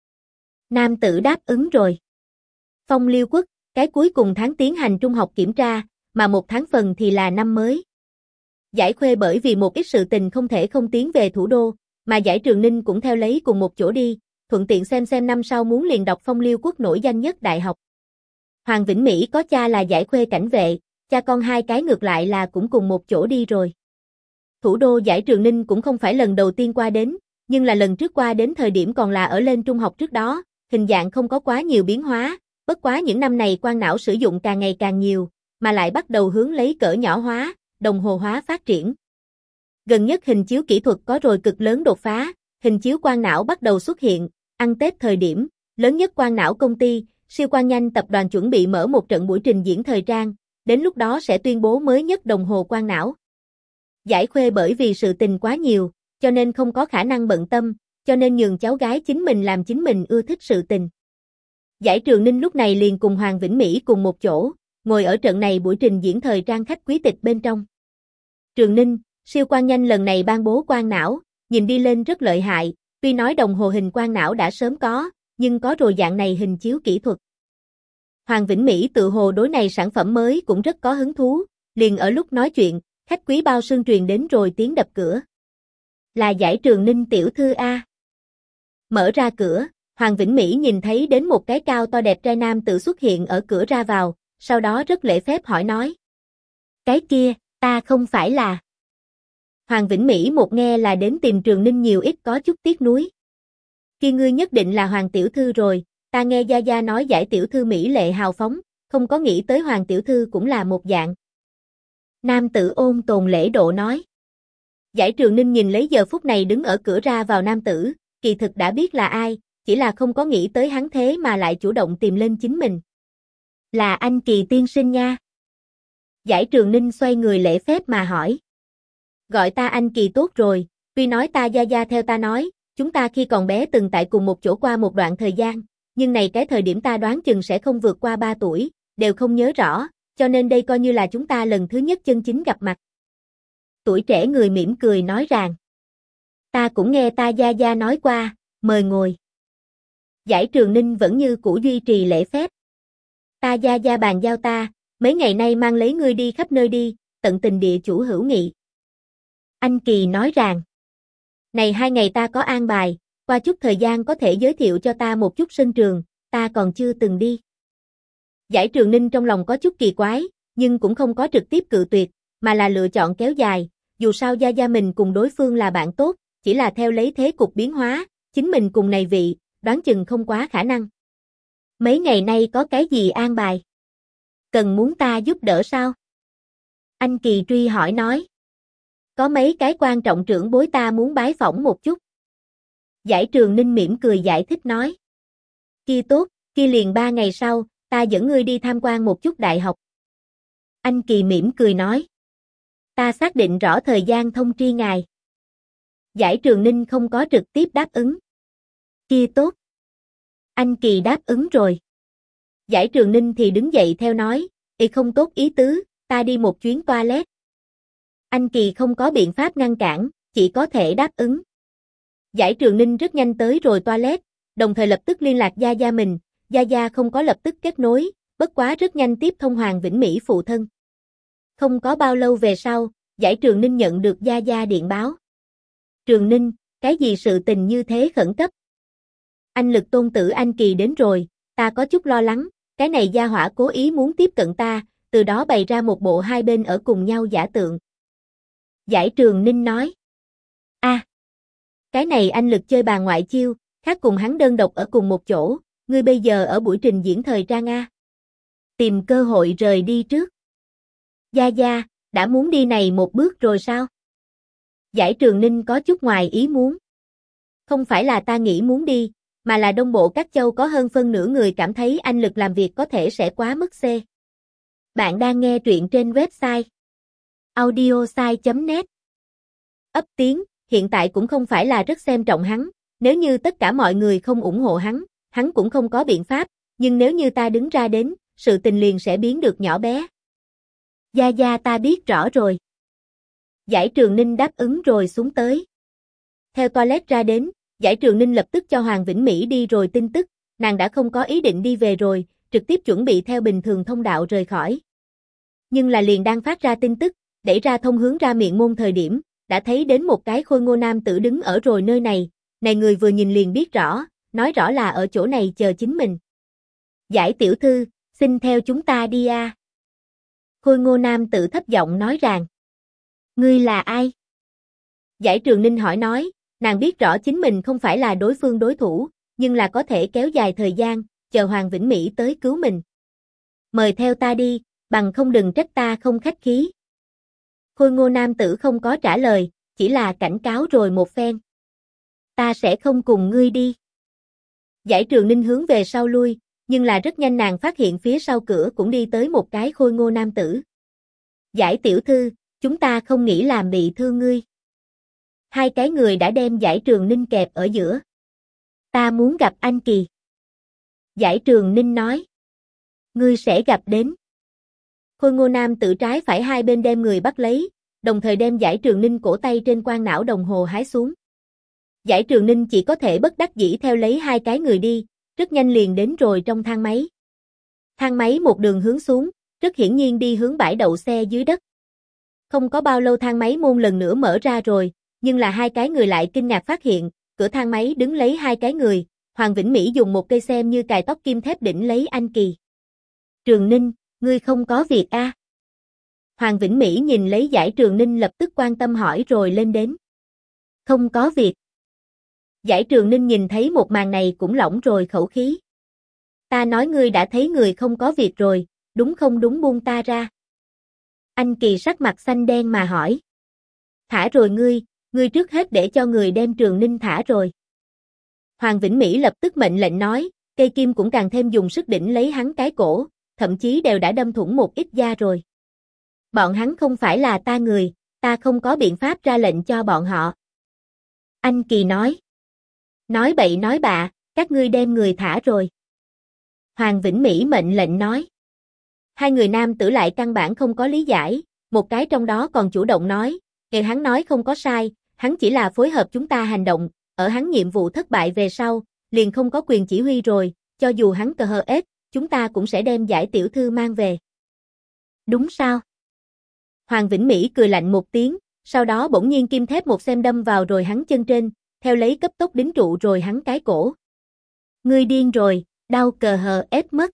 Nam tử đáp ứng rồi. Phong Liêu Quốc, cái cuối cùng tháng tiến hành trung học kiểm tra, mà một tháng phần thì là năm mới. Giải Khuê bởi vì một ít sự tình không thể không tiến về thủ đô, mà Giải Trường Ninh cũng theo lấy cùng một chỗ đi, thuận tiện xem năm sau muốn liền đọc Phong Liêu Quốc nổi danh nhất đại học. Hoàng Vĩnh Mỹ có cha là Giải Khuê cảnh vệ, cha con hai cái ngược lại là cũng cùng một chỗ đi rồi. Thủ đô Giải Trường Ninh cũng không phải lần đầu tiên qua đến, nhưng là lần trước qua đến thời điểm còn là ở lên trung học trước đó, hình dạng không có quá nhiều biến hóa, bất quá những năm này quang não sử dụng càng ngày càng nhiều, mà lại bắt đầu hướng lấy cỡ nhỏ hóa, đồng hồ hóa phát triển. Gần nhất hình chiếu kỹ thuật có rồi cực lớn đột phá, hình chiếu quang não bắt đầu xuất hiện, ăn Tết thời điểm, lớn nhất quang não công ty, Siêu Quang Nhanh tập đoàn chuẩn bị mở một trận buổi trình diễn thời trang, đến lúc đó sẽ tuyên bố mới nhất đồng hồ quang não. Giải Khuê bởi vì sự tình quá nhiều, cho nên không có khả năng bận tâm, cho nên nhường cháu gái chính mình làm chính mình ưa thích sự tình. Giải Trường Ninh lúc này liền cùng Hoàng Vĩnh Mỹ cùng một chỗ, ngồi ở trận này buổi trình diễn thời trang khách quý tịch bên trong. Trường Ninh, Siêu Quang Nhanh lần này ban bố quang não, nhìn đi lên rất lợi hại, tuy nói đồng hồ hình quang não đã sớm có, nhưng có rồi dạng này hình chiếu kỹ thuật. Hoàng Vĩnh Mỹ tự hồ đối này sản phẩm mới cũng rất có hứng thú, liền ở lúc nói chuyện, khách quý bao xương truyền đến rồi tiếng đập cửa. Là Giải Trường Ninh tiểu thư A. Mở ra cửa, Hoàng Vĩnh Mỹ nhìn thấy đến một cái cao to đẹp trai nam tự xuất hiện ở cửa ra vào, sau đó rất lễ phép hỏi nói. Cái kia, ta không phải là. Hoàng Vĩnh Mỹ một nghe là đến tìm Trường Ninh nhiều ít có chút tiếc nuối. Kia ngươi nhất định là Hoàng tiểu thư rồi, ta nghe Gia Gia nói Giải tiểu thư mỹ lệ hào phóng, không có nghĩ tới Hoàng tiểu thư cũng là một dạng. Nam tử ôn tồn lễ độ nói. Giải Trường Ninh nhìn lấy giờ phút này đứng ở cửa ra vào nam tử, kỳ thực đã biết là ai, chỉ là không có nghĩ tới hắn thế mà lại chủ động tìm lên chính mình. Là anh Kỳ tiên sinh nha. Giải Trường Ninh xoay người lễ phép mà hỏi. Gọi ta anh Kỳ tốt rồi, tuy nói ta Gia Gia theo ta nói, chúng ta khi còn bé từng tại cùng một chỗ qua một đoạn thời gian, nhưng này cái thời điểm ta đoán chừng sẽ không vượt qua 3 tuổi, đều không nhớ rõ, cho nên đây coi như là chúng ta lần thứ nhất chân chính gặp mặt. Tuổi trẻ người mỉm cười nói rằng. Ta cũng nghe ta Gia Gia nói qua, mời ngồi. Giải Trường Ninh vẫn như cũ duy trì lễ phép. Ta Gia Gia bàn giao ta, mấy ngày nay mang lấy ngươi đi khắp nơi đi, tận tình địa chủ hữu nghị. Anh Kỳ nói rằng. Này 2 ngày ta có an bài, qua chút thời gian có thể giới thiệu cho ta một chút sân trường, ta còn chưa từng đi. Giải Trường Ninh trong lòng có chút kỳ quái, nhưng cũng không có trực tiếp cự tuyệt, mà là lựa chọn kéo dài, dù sao Gia Gia mình cùng đối phương là bạn tốt, chỉ là theo lấy thế cục biến hóa, chính mình cùng này vị, đoán chừng không quá khả năng. Mấy ngày nay có cái gì an bài? Cần muốn ta giúp đỡ sao? Anh Kỳ truy hỏi nói. Có mấy cái quan trọng trưởng bối ta muốn bái phỏng một chút. Giải Trường Ninh mỉm cười giải thích nói. Kia tốt, kia liền 3 ngày sau, ta dẫn ngươi đi tham quan một chút đại học. Anh Kỳ mỉm cười nói. Ta xác định rõ thời gian thông tri ngài. Giải Trường Ninh không có trực tiếp đáp ứng. Kia tốt. Anh Kỳ đáp ứng rồi. Giải Trường Ninh thì đứng dậy theo nói, không tốt ý tứ, ta đi một chuyến toilet. Anh Kỳ không có biện pháp ngăn cản, chỉ có thể đáp ứng. Giải Trường Ninh rất nhanh tới rồi toilet, đồng thời lập tức liên lạc Gia Gia mình, Gia Gia không có lập tức kết nối, bất quá rất nhanh tiếp thông Hoàng Vĩnh Mỹ phụ thân. Không có bao lâu về sau, Giải Trường Ninh nhận được Gia Gia điện báo. Trường Ninh, cái gì sự tình như thế khẩn cấp? Anh Lực tôn tử anh Kỳ đến rồi, ta có chút lo lắng, cái này gia hỏa cố ý muốn tiếp cận ta, từ đó bày ra một bộ hai bên ở cùng nhau giả tượng. Giải Trường Ninh nói. Cái này anh Lực chơi bà ngoại chiêu, khác cùng hắn đơn độc ở cùng một chỗ, ngươi bây giờ ở buổi trình diễn thời trang A. Tìm cơ hội rời đi trước. Gia Gia, đã muốn đi này một bước rồi sao? Giải Trường Ninh có chút ngoài ý muốn. Không phải là ta nghĩ muốn đi, mà là Đông Bộ các châu có hơn phân nửa người cảm thấy anh Lực làm việc có thể sẽ quá mức C. Bạn đang nghe truyện trên website audiosai.net. Ấp tiếng, hiện tại cũng không phải là rất xem trọng hắn, nếu như tất cả mọi người không ủng hộ hắn hắn cũng không có biện pháp, nhưng nếu như ta đứng ra đến, sự tình liền sẽ biến được nhỏ bé. Gia Gia ta biết rõ rồi. Giải Trường Ninh đáp ứng rồi xuống tới. Theo toilet ra đến, Giải Trường Ninh lập tức cho Hoàng Vĩnh Mỹ đi rồi tin tức, nàng đã không có ý định đi về rồi, trực tiếp chuẩn bị theo bình thường thông đạo rời khỏi. Nhưng là liền đang phát ra tin tức, đẩy ra thông hướng ra miệng môn thời điểm, đã thấy đến một cái khôi ngô nam tử đứng ở rồi nơi này người vừa nhìn liền biết rõ, nói rõ là ở chỗ này chờ chính mình. Giải tiểu thư, xin theo chúng ta đi a. Khôi ngô nam tử thấp giọng nói rằng. Ngươi là ai? Giải Trường Ninh hỏi nói, nàng biết rõ chính mình không phải là đối phương đối thủ, nhưng là có thể kéo dài thời gian, chờ Hoàng Vĩnh Mỹ tới cứu mình. Mời theo ta đi, bằng không đừng trách ta không khách khí. Khôi ngô nam tử không có trả lời, chỉ là cảnh cáo rồi một phen. Ta sẽ không cùng ngươi đi. Giải Trường Ninh hướng về sau lui, nhưng là rất nhanh nàng phát hiện phía sau cửa cũng đi tới một cái khôi ngô nam tử. Giải tiểu thư, chúng ta không nghĩ làm bị thương ngươi. Hai cái người đã đem Giải Trường Ninh kẹp ở giữa. Ta muốn gặp anh Kỳ. Giải Trường Ninh nói. Ngươi sẽ gặp đến. Khôi ngô nam tử trái phải hai bên đem người bắt lấy, đồng thời đem Giải Trường Ninh cổ tay trên quan não đồng hồ hái xuống. Giải Trường Ninh chỉ có thể bất đắc dĩ theo lấy hai cái người đi, rất nhanh liền đến rồi trong thang máy. Thang máy một đường hướng xuống, rất hiển nhiên đi hướng bãi đậu xe dưới đất. Không có bao lâu thang máy môn lần nữa mở ra rồi, nhưng là hai cái người lại kinh ngạc phát hiện, cửa thang máy đứng lấy hai cái người, Hoàng Vĩnh Mỹ dùng một cây xem như cài tóc kim thép đỉnh lấy anh Kỳ. Trường Ninh, ngươi không có việc a? Hoàng Vĩnh Mỹ nhìn lấy Giải Trường Ninh lập tức quan tâm hỏi rồi lên đến. Không có việc. Giải Trường Ninh nhìn thấy một màn này cũng lỏng rồi khẩu khí. Ta nói ngươi đã thấy người không có việc rồi, đúng không đúng buông ta ra. Anh Kỳ sắc mặt xanh đen mà hỏi. Thả rồi ngươi trước hết để cho người đem Trường Ninh thả rồi. Hoàng Vĩnh Mỹ lập tức mệnh lệnh nói, cây kim cũng càng thêm dùng sức đỉnh lấy hắn cái cổ, thậm chí đều đã đâm thủng một ít da rồi. Bọn hắn không phải là ta người, ta không có biện pháp ra lệnh cho bọn họ. Anh Kỳ nói. Nói bậy nói bạ, các ngươi đem người thả rồi. Hoàng Vĩnh Mỹ mệnh lệnh nói. Hai người nam tử lại căn bản không có lý giải, một cái trong đó còn chủ động nói, hắn nói không có sai, hắn chỉ là phối hợp chúng ta hành động, ở hắn nhiệm vụ thất bại về sau, liền không có quyền chỉ huy rồi, cho dù hắn cờ hờ ết, chúng ta cũng sẽ đem Giải tiểu thư mang về. Đúng sao? Hoàng Vĩnh Mỹ cười lạnh một tiếng, sau đó bỗng nhiên kim thép một xem đâm vào rồi hắn chân trên, theo lấy cấp tốc đính trụ rồi hắn cái cổ. Ngươi điên rồi, đau cờ hờ ết mất.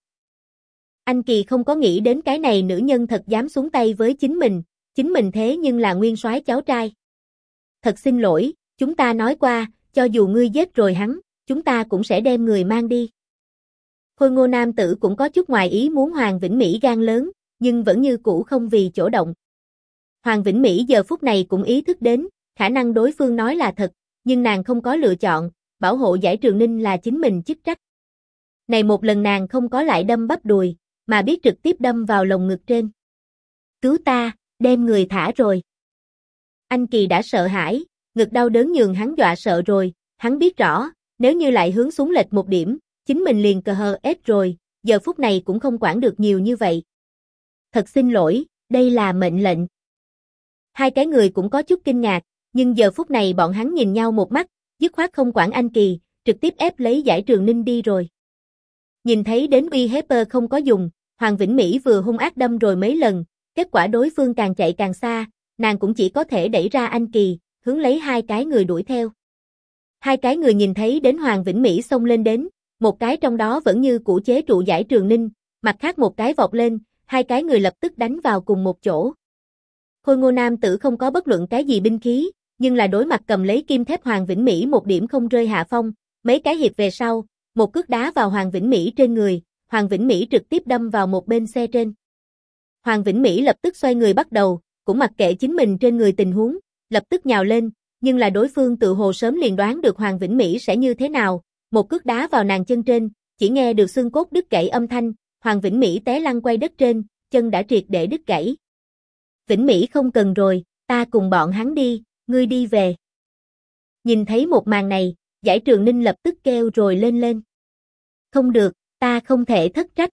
Anh Kỳ không có nghĩ đến cái này nữ nhân thật dám xuống tay với chính mình thế nhưng là nguyên soái cháu trai. Thật xin lỗi, chúng ta nói qua, cho dù ngươi giết rồi hắn, chúng ta cũng sẽ đem người mang đi. Khôi ngô nam tử cũng có chút ngoài ý muốn Hoàng Vĩnh Mỹ gan lớn, nhưng vẫn như cũ không vì chỗ động. Hoàng Vĩnh Mỹ giờ phút này cũng ý thức đến, khả năng đối phương nói là thật, nhưng nàng không có lựa chọn, bảo hộ Giải Trường Ninh là chính mình chức trách. Này một lần nàng không có lại đâm bắp đùi, mà biết trực tiếp đâm vào lồng ngực trên. Cứu ta, đem người thả rồi. Anh Kỳ đã sợ hãi, ngực đau đớn nhường hắn dọa sợ rồi, hắn biết rõ, nếu như lại hướng xuống lệch một điểm, chính mình liền cờ hờ ết rồi, giờ phút này cũng không quản được nhiều như vậy. Thật xin lỗi, đây là mệnh lệnh. Hai cái người cũng có chút kinh ngạc, nhưng giờ phút này bọn hắn nhìn nhau một mắt, dứt khoát không quản anh Kỳ, trực tiếp ép lấy Giải Trường Ninh đi rồi. Nhìn thấy đến uy hiếp không có dùng, Hoàng Vĩnh Mỹ vừa hung ác đâm rồi mấy lần, kết quả đối phương càng chạy càng xa, nàng cũng chỉ có thể đẩy ra anh Kỳ, hướng lấy hai cái người đuổi theo. Hai cái người nhìn thấy đến Hoàng Vĩnh Mỹ xông lên đến, một cái trong đó vẫn như cũ chế trụ Giải Trường Ninh, mặt khác một cái vọt lên, hai cái người lập tức đánh vào cùng một chỗ. Khôi ngô nam tử không có bất luận cái gì binh khí, nhưng là đối mặt cầm lấy kim thép Hoàng Vĩnh Mỹ một điểm không rơi hạ phong, mấy cái hiệp về sau, một cước đá vào Hoàng Vĩnh Mỹ trên người, Hoàng Vĩnh Mỹ trực tiếp đâm vào một bên xe trên. Hoàng Vĩnh Mỹ lập tức xoay người bắt đầu, cũng mặc kệ chính mình trên người tình huống, lập tức nhào lên, nhưng là đối phương tự hồ sớm liền đoán được Hoàng Vĩnh Mỹ sẽ như thế nào, một cước đá vào nàng chân trên, chỉ nghe được xương cốt đứt gãy âm thanh, Hoàng Vĩnh Mỹ té lăn quay đất trên, chân đã triệt để đứt gãy. Vĩnh Mỹ không cần rồi, ta cùng bọn hắn đi, ngươi đi về. Nhìn thấy một màn này, Giải Trường Ninh lập tức kêu rồi lên. Không được, ta không thể thất trách.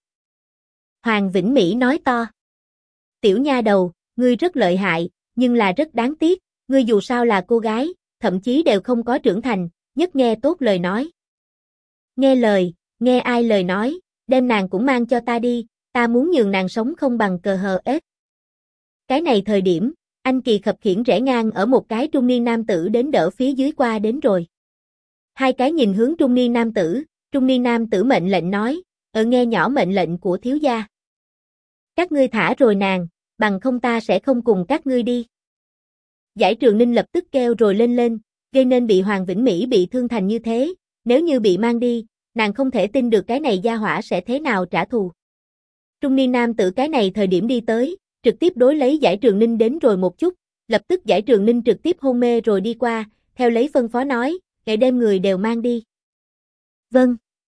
Hoàng Vĩnh Mỹ nói to. Tiểu nha đầu, ngươi rất lợi hại, nhưng là rất đáng tiếc, ngươi dù sao là cô gái, thậm chí đều không có trưởng thành, nhất nghe tốt lời nói. Nghe lời, nghe ai lời nói, đem nàng cũng mang cho ta đi, ta muốn nhường nàng sống không bằng cờ hờ ết. Cái này thời điểm, anh Kỳ khập khiễng rẽ ngang ở một cái trung niên nam tử đến đỡ phía dưới qua đến rồi. Hai cái nhìn hướng trung niên nam tử mệnh lệnh nói, nghe nhỏ mệnh lệnh của thiếu gia. Các ngươi thả rồi nàng, bằng không ta sẽ không cùng các ngươi đi. Giải Trường Ninh lập tức kêu rồi lên, gây nên bị Hoàng Vĩnh Mỹ bị thương thành như thế, nếu như bị mang đi, nàng không thể tin được cái này gia hỏa sẽ thế nào trả thù. Trung niên nam tử cái này thời điểm đi tới, trực tiếp đối lấy Giải Trường Ninh đến rồi một chút, lập tức Giải Trường Ninh trực tiếp hôn mê rồi đi qua, theo lấy phân phó nói, hãy đem người đều mang đi. Vâng.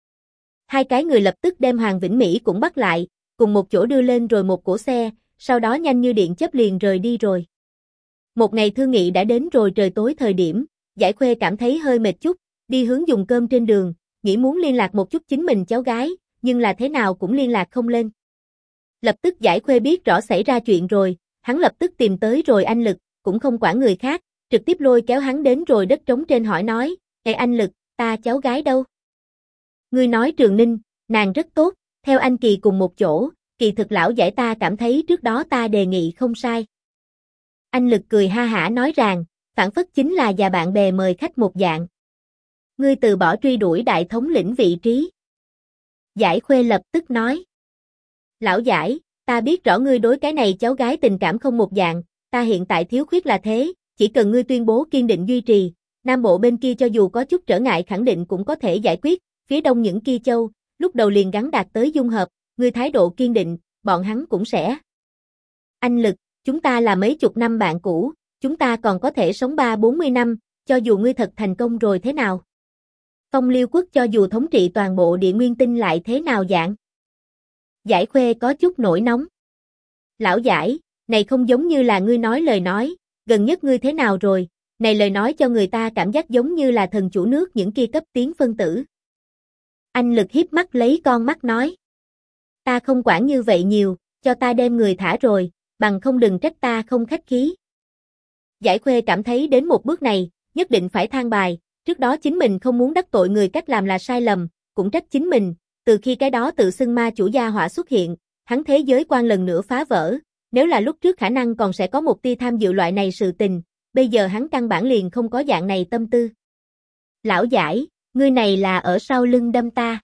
Hai cái người lập tức đem Hoàng Vĩnh Mỹ cũng bắt lại, cùng một chỗ đưa lên rồi một cỗ xe, sau đó nhanh như điện chớp liền rời đi rồi. Một ngày thương nghị đã đến rồi, trời tối thời điểm, Giải Khuê cảm thấy hơi mệt chút, đi hướng dùng cơm trên đường, nghĩ muốn liên lạc một chút chính mình cháu gái, nhưng là thế nào cũng liên lạc không lên. Lập tức Giải Khuê biết rõ xảy ra chuyện rồi, hắn lập tức tìm tới rồi anh Lực, cũng không quản người khác, trực tiếp lôi kéo hắn đến rồi đất trống trên hỏi nói, "Ê anh Lực, ta cháu gái đâu?" Ngươi nói Trường Ninh, nàng rất tốt, theo anh Kỳ cùng một chỗ, kỳ thực lão Giải ta cảm thấy trước đó ta đề nghị không sai. Anh Lực cười ha hả nói rằng, phản phất chính là già bạn bè mời khách một dạng. Ngươi từ bỏ truy đuổi đại thống lĩnh vị trí. Giải Khuê lập tức nói. Lão Giải, ta biết rõ ngươi đối cái này cháu gái tình cảm không một dạng, ta hiện tại thiếu khuyết là thế, chỉ cần ngươi tuyên bố kiên định duy trì, Nam Bộ bên kia cho dù có chút trở ngại khẳng định cũng có thể giải quyết, phía đông những kia châu, lúc đầu liền gắn đạt tới dung hợp, ngươi thái độ kiên định, bọn hắn cũng sẽ. Anh Lực, chúng ta là mấy chục năm bạn cũ, chúng ta còn có thể sống 30-40 năm, cho dù ngươi thật thành công rồi thế nào? Phong Liêu quốc cho dù thống trị toàn bộ địa nguyên tinh lại thế nào dạng? Giải Khuê có chút nổi nóng. Lão Giải, này không giống như là ngươi nói lời nói, gần nhất ngươi thế nào rồi, này lời nói cho người ta cảm giác giống như là thần chủ nước những kia cấp tiến phân tử. Anh Lực hiếp mắt lấy con mắt nói. Ta không quản như vậy nhiều, cho ta đem người thả rồi, bằng không đừng trách ta không khách khí. Giải Khuê cảm thấy đến một bước này, nhất định phải than bài, trước đó chính mình không muốn đắc tội người cách làm là sai lầm, cũng trách chính mình, từ khi cái đó tự xưng ma chủ gia hỏa xuất hiện, hắn thế giới quan lần nữa phá vỡ, nếu là lúc trước khả năng còn sẽ có một tia tham dự loại này sự tình, bây giờ hắn căn bản liền không có dạng này tâm tư. Lão Giải, ngươi này là ở sau lưng đâm ta.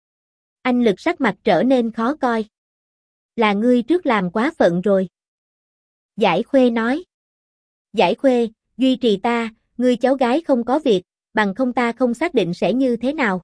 Anh Lực sắc mặt trở nên khó coi. Là ngươi trước làm quá phận rồi. Giải Khuê nói. Giải Khuê, duy trì ta, ngươi cháu gái không có việc, bằng không ta không xác định sẽ như thế nào.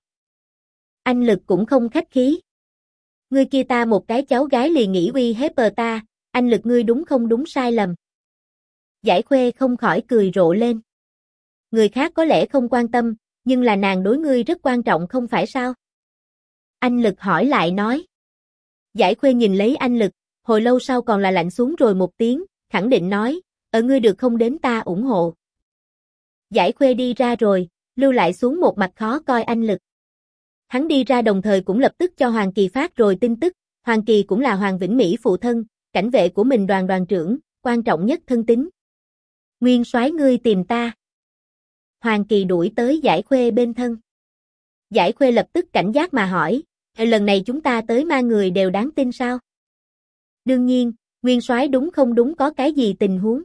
Anh Lực cũng không khách khí. Ngươi kia ta một cái cháu gái liền nghĩ uy hiếp ta, anh Lực ngươi đúng không đúng sai lầm. Giải Khuê không khỏi cười rộ lên. Người khác có lẽ không quan tâm, nhưng là nàng đối ngươi rất quan trọng không phải sao? Anh Lực hỏi lại nói. Giải Khuê nhìn lấy anh Lực, hồi lâu sau còn là lạnh xuống rồi một tiếng, khẳng định nói, ở ngươi được không đến ta ủng hộ. Giải Khuê đi ra rồi, lưu lại xuống một mặt khó coi anh Lực. Hắn đi ra đồng thời cũng lập tức cho Hoàng Kỳ phát rồi tin tức, Hoàng Kỳ cũng là Hoàng Vĩnh Mỹ phụ thân, cảnh vệ của mình đoàn trưởng, quan trọng nhất thân tín. Nguyên soái ngươi tìm ta. Hoàng Kỳ đuổi tới Giải Khuê bên thân. Giải Khuê lập tức cảnh giác mà hỏi, lần này chúng ta tới mang người đều đáng tin sao? Đương nhiên, Nguyên soái đúng không đúng có cái gì tình huống?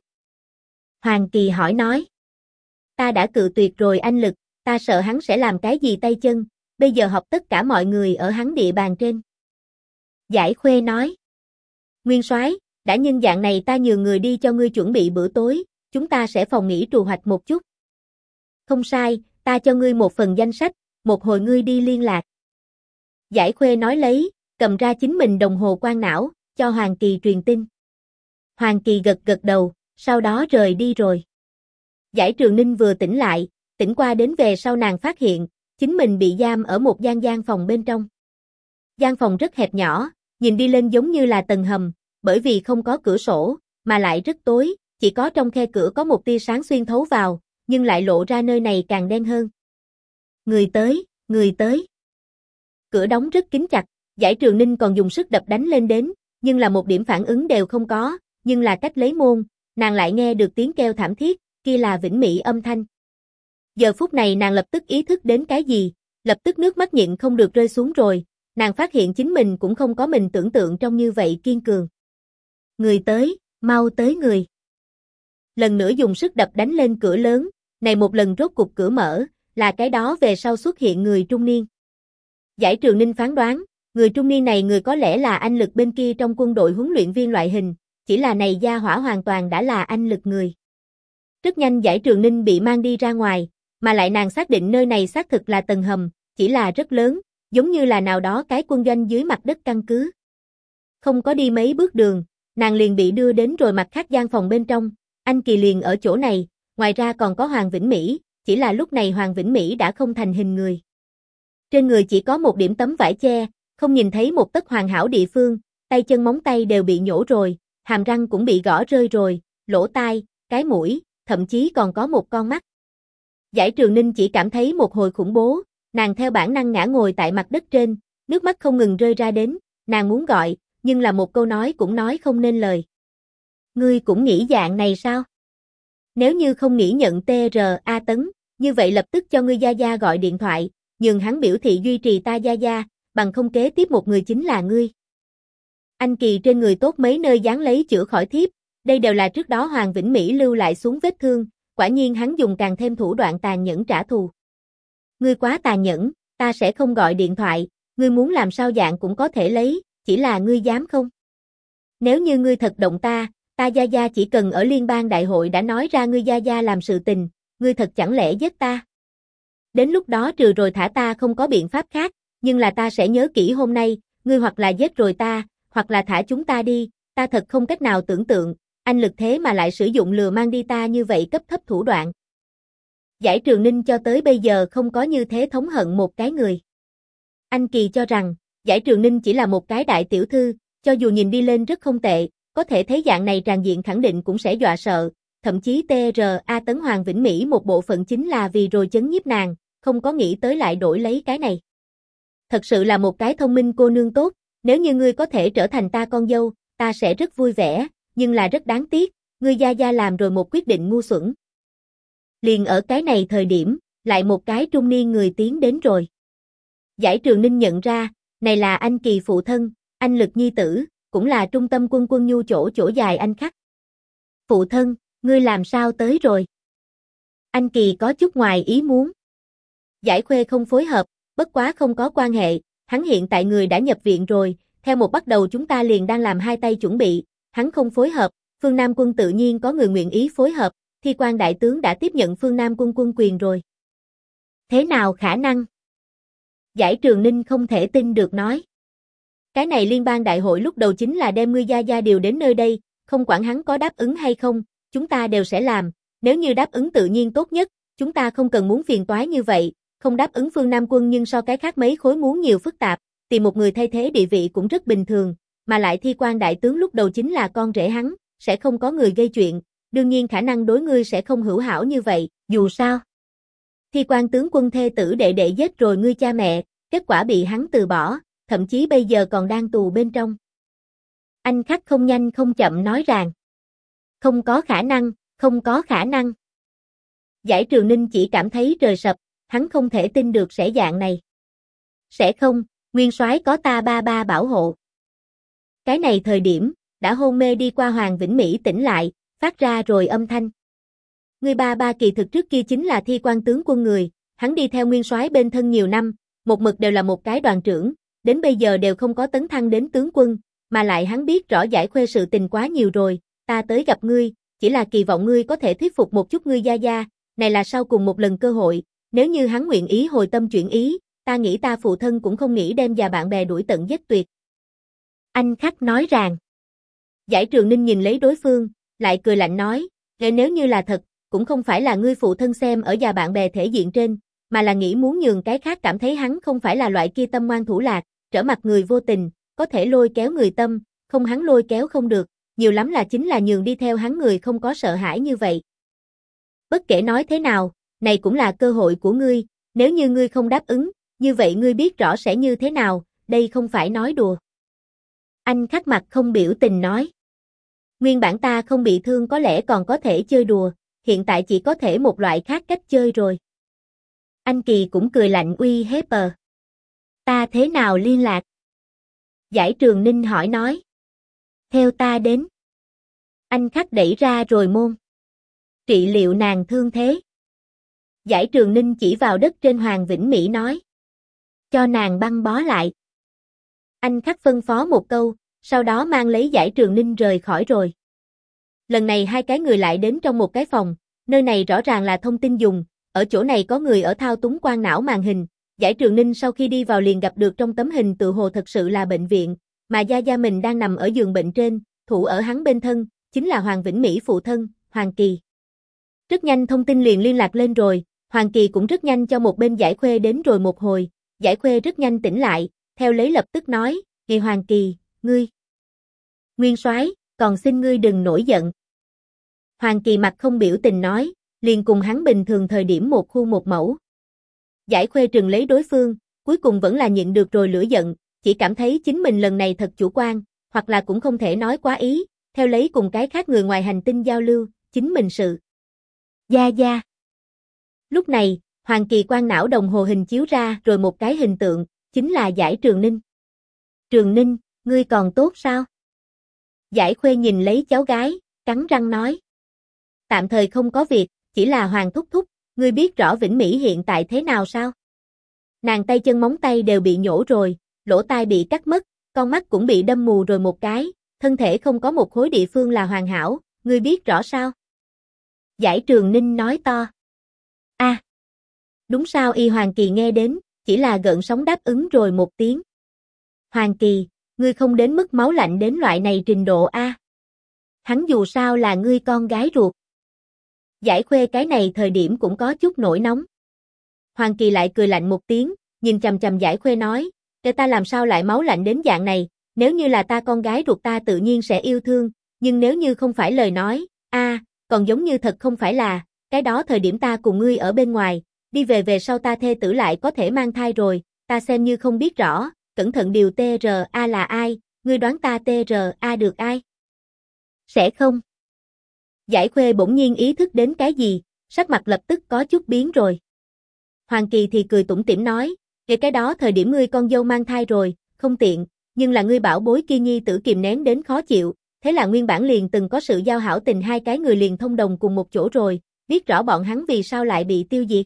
Hoàng Kỳ hỏi nói. Ta đã cự tuyệt rồi anh Lực, ta sợ hắn sẽ làm cái gì tay chân, bây giờ họp tất cả mọi người ở hắn địa bàn trên. Giải Khuê nói. Nguyên soái, đã nhân dạng này ta nhường người đi cho ngươi chuẩn bị bữa tối, chúng ta sẽ phòng nghỉ trù hoạch một chút. Không sai, ta cho ngươi một phần danh sách, một hồi ngươi đi liên lạc. Giải Khuê nói lấy, cầm ra chính mình đồng hồ quan não, cho Hoàng Kỳ truyền tin. Hoàng Kỳ gật gật đầu, sau đó rời đi rồi. Giải Trường Ninh vừa tỉnh lại, tỉnh qua đến về sau nàng phát hiện, chính mình bị giam ở một gian phòng bên trong. Gian phòng rất hẹp nhỏ, nhìn đi lên giống như là tầng hầm, bởi vì không có cửa sổ, mà lại rất tối, chỉ có trong khe cửa có một tia sáng xuyên thấu vào, nhưng lại lộ ra nơi này càng đen hơn. Người tới, người tới. Cửa đóng rất kín chặt, Giải Trường Ninh còn dùng sức đập đánh lên đến, nhưng là một điểm phản ứng đều không có, nhưng là cách lấy môn, nàng lại nghe được tiếng kêu thảm thiết, kia là Vĩnh Mỹ âm thanh. Giờ phút này nàng lập tức ý thức đến cái gì, lập tức nước mắt nhịn không được rơi xuống rồi, nàng phát hiện chính mình cũng không có mình tưởng tượng trong như vậy kiên cường. Người tới, mau tới người. Lần nữa dùng sức đập đánh lên cửa lớn, này một lần rốt cục cửa mở, là cái đó về sau xuất hiện người trung niên. Giải Trường Ninh phán đoán, người trung niên này người có lẽ là anh Lực bên kia trong quân đội huấn luyện viên loại hình, chỉ là này gia hỏa hoàn toàn đã là anh Lực người. Rất nhanh Giải Trường Ninh bị mang đi ra ngoài, mà lại nàng xác định nơi này xác thực là tầng hầm, chỉ là rất lớn, giống như là nào đó cái quân doanh dưới mặt đất căn cứ. Không có đi mấy bước đường, nàng liền bị đưa đến rồi mặt khác gian phòng bên trong, anh Kỳ liền ở chỗ này, ngoài ra còn có Hoàng Vĩnh Mỹ, chỉ là lúc này Hoàng Vĩnh Mỹ đã không thành hình người. Trên người chỉ có một điểm tấm vải che, không nhìn thấy một tấc hoàn hảo địa phương, tay chân móng tay đều bị nhổ rồi, hàm răng cũng bị gõ rơi rồi, lỗ tai, cái mũi, thậm chí còn có một con mắt. Giải Trường Ninh chỉ cảm thấy một hồi khủng bố, nàng theo bản năng ngã ngồi tại mặt đất trên, nước mắt không ngừng rơi ra đến, nàng muốn gọi, nhưng là một câu nói cũng nói không nên lời. Ngươi cũng nghĩ dạng này sao? Nếu như không nghĩ nhận TRA Tấn, như vậy lập tức cho ngươi gia gia gọi điện thoại, nhường hắn biểu thị duy trì ta gia gia, bằng không kế tiếp một người chính là ngươi. Anh Kỳ trên người tốt mấy nơi dán lấy chữa khỏi thiếp, đây đều là trước đó Hoàng Vĩnh Mỹ lưu lại xuống vết thương, quả nhiên hắn dùng càng thêm thủ đoạn tàn nhẫn trả thù. Ngươi quá tàn nhẫn, ta sẽ không gọi điện thoại, ngươi muốn làm sao dạng cũng có thể lấy, chỉ là ngươi dám không? Nếu như ngươi thật động ta gia gia chỉ cần ở liên bang đại hội đã nói ra ngươi gia gia làm sự tình, ngươi thật chẳng lẽ giết ta? Đến lúc đó trừ rồi thả ta không có biện pháp khác, nhưng là ta sẽ nhớ kỹ hôm nay, ngươi hoặc là giết rồi ta, hoặc là thả chúng ta đi, ta thật không cách nào tưởng tượng, anh Lực thế mà lại sử dụng lừa mang đi ta như vậy cấp thấp thủ đoạn. Giải Trường Ninh cho tới bây giờ không có như thế thống hận một cái người. Anh Kỳ cho rằng, Giải Trường Ninh chỉ là một cái đại tiểu thư, cho dù nhìn đi lên rất không tệ, có thể thấy dạng này tràn diện khẳng định cũng sẽ dọa sợ, thậm chí TRA Tấn Hoàng Vĩnh Mỹ một bộ phận chính là vì rồi chấn nhiếp nàng, không có nghĩ tới lại đổi lấy cái này. Thật sự là một cái thông minh cô nương tốt, nếu như ngươi có thể trở thành ta con dâu, ta sẽ rất vui vẻ, nhưng là rất đáng tiếc, ngươi gia gia làm rồi một quyết định ngu xuẩn. Liền ở cái này thời điểm, lại một cái trung niên người tiến đến rồi. Giải Trường Ninh nhận ra, này là anh Kỳ phụ thân, anh Lực nhi tử, cũng là trung tâm quân nhu chỗ dài anh khắc. Phụ thân, ngươi làm sao tới rồi? Anh Kỳ có chút ngoài ý muốn. Giải Khuê không phối hợp, bất quá không có quan hệ, hắn hiện tại người đã nhập viện rồi, theo một bắt đầu chúng ta liền đang làm hai tay chuẩn bị, hắn không phối hợp, Phương Nam quân tự nhiên có người nguyện ý phối hợp, Thi Quan đại tướng đã tiếp nhận Phương Nam quân quyền rồi. Thế nào khả năng? Giải Trường Ninh không thể tin được nói. Cái này liên bang đại hội lúc đầu chính là đem ngươi gia gia điều đến nơi đây, không quản hắn có đáp ứng hay không, chúng ta đều sẽ làm, nếu như đáp ứng tự nhiên tốt nhất, chúng ta không cần muốn phiền toái như vậy, không đáp ứng Phương Nam quân nhưng so cái khác mấy khối muốn nhiều phức tạp, tìm một người thay thế địa vị cũng rất bình thường, mà lại Thi Quan đại tướng lúc đầu chính là con rể hắn, sẽ không có người gây chuyện, đương nhiên khả năng đối ngươi sẽ không hữu hảo như vậy, dù sao. Thi Quan tướng quân thê tử đệ đệ giết rồi ngươi cha mẹ, kết quả bị hắn từ bỏ, thậm chí bây giờ còn đang tù bên trong. Anh Khắc không nhanh không chậm nói rằng, không có khả năng, không có khả năng. Giải Trường Ninh chỉ cảm thấy trời sập, hắn không thể tin được sẽ dạng này. Sẽ không, nguyên soái có ta ba ba bảo hộ. Cái này thời điểm, đã hôn mê đi qua Hoàng Vĩnh Mỹ tỉnh lại, phát ra rồi âm thanh. Người ba ba kỳ thực trước kia chính là Thi Quan tướng quân người, hắn đi theo nguyên soái bên thân nhiều năm, một mực đều là một cái đoàn trưởng, đến bây giờ đều không có tấn thăng đến tướng quân, mà lại hắn biết rõ Giải Khuê sự tình quá nhiều rồi, ta tới gặp ngươi, chỉ là kỳ vọng ngươi có thể thuyết phục một chút ngươi gia gia, này là sau cùng một lần cơ hội, nếu như hắn nguyện ý hồi tâm chuyển ý, ta nghĩ ta phụ thân cũng không nghĩ đem già bạn bè đuổi tận giết tuyệt. Anh Khắc nói rằng, Giải Trường Ninh nhìn lấy đối phương, lại cười lạnh nói, nếu như là thật, cũng không phải là ngươi phụ thân xem ở già bạn bè thể diện trên, mà là nghĩ muốn nhường cái khác cảm thấy hắn không phải là loại kia tâm ngoan thủ lạc, trở mặt người vô tình, có thể lôi kéo người tâm, không hắn lôi kéo không được, nhiều lắm là chính là nhường đi theo hắn người không có sợ hãi như vậy. Bất kể nói thế nào, này cũng là cơ hội của ngươi, nếu như ngươi không đáp ứng, như vậy ngươi biết rõ sẽ như thế nào, đây không phải nói đùa. Anh Khắc mặt không biểu tình nói. Nguyên bản ta không bị thương có lẽ còn có thể chơi đùa, hiện tại chỉ có thể một loại khác cách chơi rồi. Anh Kỳ cũng cười lạnh uy hiếp. Ta thế nào liên lạc? Giải Trường Ninh hỏi nói. Theo ta đến. Anh Khắc đẩy ra rồi môn. Trị liệu nàng thương thế. Giải Trường Ninh chỉ vào đất trên Hoàng Vĩnh Mỹ nói. Cho nàng băng bó lại. Anh Khắc phân phó một câu, sau đó mang lấy Giải Trường Ninh rời khỏi rồi. Lần này hai cái người lại đến trong một cái phòng, nơi này rõ ràng là thông tin dùng, ở chỗ này có người ở thao túng quang não màn hình. Giải Trường Ninh sau khi đi vào liền gặp được trong tấm hình tự hồ thật sự là bệnh viện, mà Gia Gia mình đang nằm ở giường bệnh trên, thủ ở hắn bên thân, chính là Hoàng Vĩnh Mỹ phụ thân, Hoàng Kỳ. Rất nhanh thông tin liền liên lạc lên rồi, Hoàng Kỳ cũng rất nhanh cho một bên Giải Khuê đến rồi một hồi, Giải Khuê rất nhanh tỉnh lại, theo lấy lập tức nói, Kỳ Hoàng Kỳ, ngươi. Nguyên soái, còn xin ngươi đừng nổi giận. Hoàng Kỳ mặt không biểu tình nói, liền cùng hắn bình thường thời điểm một khu một mẫu. Giải Khuê trừng lấy đối phương, cuối cùng vẫn là nhịn được rồi lửa giận, chỉ cảm thấy chính mình lần này thật chủ quan, hoặc là cũng không thể nói quá ý, theo lấy cùng cái khác người ngoài hành tinh giao lưu, chính mình sự. Gia Gia. Lúc này, Hoàng Kỳ quang não đồng hồ hình chiếu ra rồi một cái hình tượng, chính là Giải Trường Ninh. Trường Ninh, ngươi còn tốt sao? Giải Khuê nhìn lấy cháu gái, cắn răng nói. Tạm thời không có việc, chỉ là Hoàng thúc thúc, ngươi biết rõ Vĩnh Mỹ hiện tại thế nào sao? Nàng tay chân móng tay đều bị nhổ rồi, lỗ tai bị cắt mất, con mắt cũng bị đâm mù rồi một cái, thân thể không có một khối địa phương là hoàn hảo, ngươi biết rõ sao? Giải Trường Ninh nói to. Đúng sao y Hoàng Kỳ nghe đến, chỉ là gợn sóng đáp ứng rồi một tiếng. Hoàng Kỳ, ngươi không đến mức máu lạnh đến loại này trình độ a. Hắn dù sao là ngươi con gái ruột. Giải Khuê cái này thời điểm cũng có chút nổi nóng. Hoàng Kỳ lại cười lạnh một tiếng, nhìn chằm chằm Giải Khuê nói, để ta làm sao lại máu lạnh đến dạng này, nếu như là ta con gái ruột ta tự nhiên sẽ yêu thương, nhưng nếu như không phải lời nói, còn giống như thật không phải là, cái đó thời điểm ta cùng ngươi ở bên ngoài, đi về sau ta thê tử lại có thể mang thai rồi, ta xem như không biết rõ, cẩn thận điều TRA là ai, ngươi đoán ta TRA được ai? Sẽ không. Giải Khuê bỗng nhiên ý thức đến cái gì, sắc mặt lập tức có chút biến rồi. Hoàng Kỳ thì cười tủm tỉm nói, cái đó thời điểm ngươi con dâu mang thai rồi, không tiện, nhưng là ngươi bảo bối kia nhi tử kìm nén đến khó chịu, thế là nguyên bản liền từng có sự giao hảo tình hai cái người liền thông đồng cùng một chỗ rồi, biết rõ bọn hắn vì sao lại bị tiêu diệt.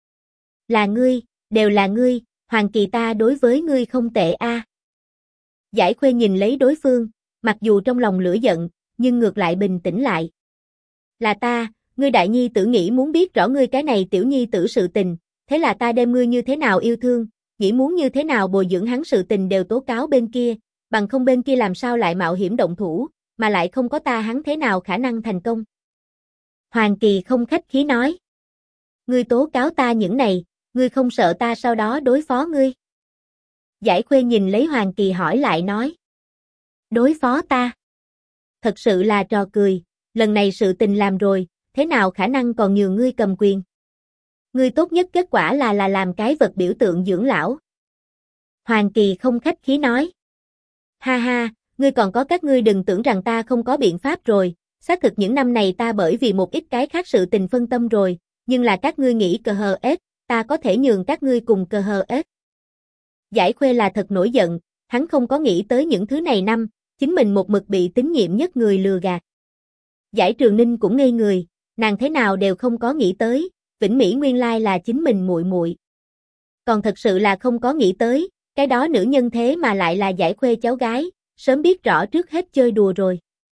Là ngươi, đều là ngươi, Hoàng Kỳ ta đối với ngươi không tệ a. Giải Khuê nhìn lấy đối phương, mặc dù trong lòng lửa giận, nhưng ngược lại bình tĩnh lại. Là ta, ngươi đại nhi tử nghĩ muốn biết rõ ngươi cái này tiểu nhi tử sự tình, thế là ta đem ngươi như thế nào yêu thương, nghĩ muốn như thế nào bồi dưỡng hắn sự tình đều tố cáo bên kia, bằng không bên kia làm sao lại mạo hiểm động thủ, mà lại không có ta hắn thế nào khả năng thành công. Hoàng Kỳ không khách khí nói. Ngươi tố cáo ta những này, ngươi không sợ ta sau đó đối phó ngươi? Giải Khuê nhìn lấy Hoàng Kỳ hỏi lại nói. Đối phó ta? Thật sự là trò cười, lần này sự tình làm rồi, thế nào khả năng còn nhường ngươi cầm quyền? Ngươi tốt nhất kết quả là làm cái vật biểu tượng dưỡng lão. Hoàng Kỳ không khách khí nói. Ha ha, ngươi còn có các ngươi đừng tưởng rằng ta không có biện pháp rồi, xác thực những năm này ta bởi vì một ít cái khác sự tình phân tâm rồi, nhưng là các ngươi nghĩ cờ hờ ết, ta có thể nhường các ngươi cùng cờ hờ ết. Giải Khuê là thật nổi giận, hắn không có nghĩ tới những thứ này năm, chính mình một mực bị tín nhiệm nhất người lừa gạt. Giải Trường Ninh cũng ngây người, nàng thế nào đều không có nghĩ tới, Vĩnh Mỹ nguyên lai là chính mình muội muội. Còn thật sự là không có nghĩ tới, cái đó nữ nhân thế mà lại là Giải Khuê cháu gái, sớm biết rõ trước hết chơi đùa rồi.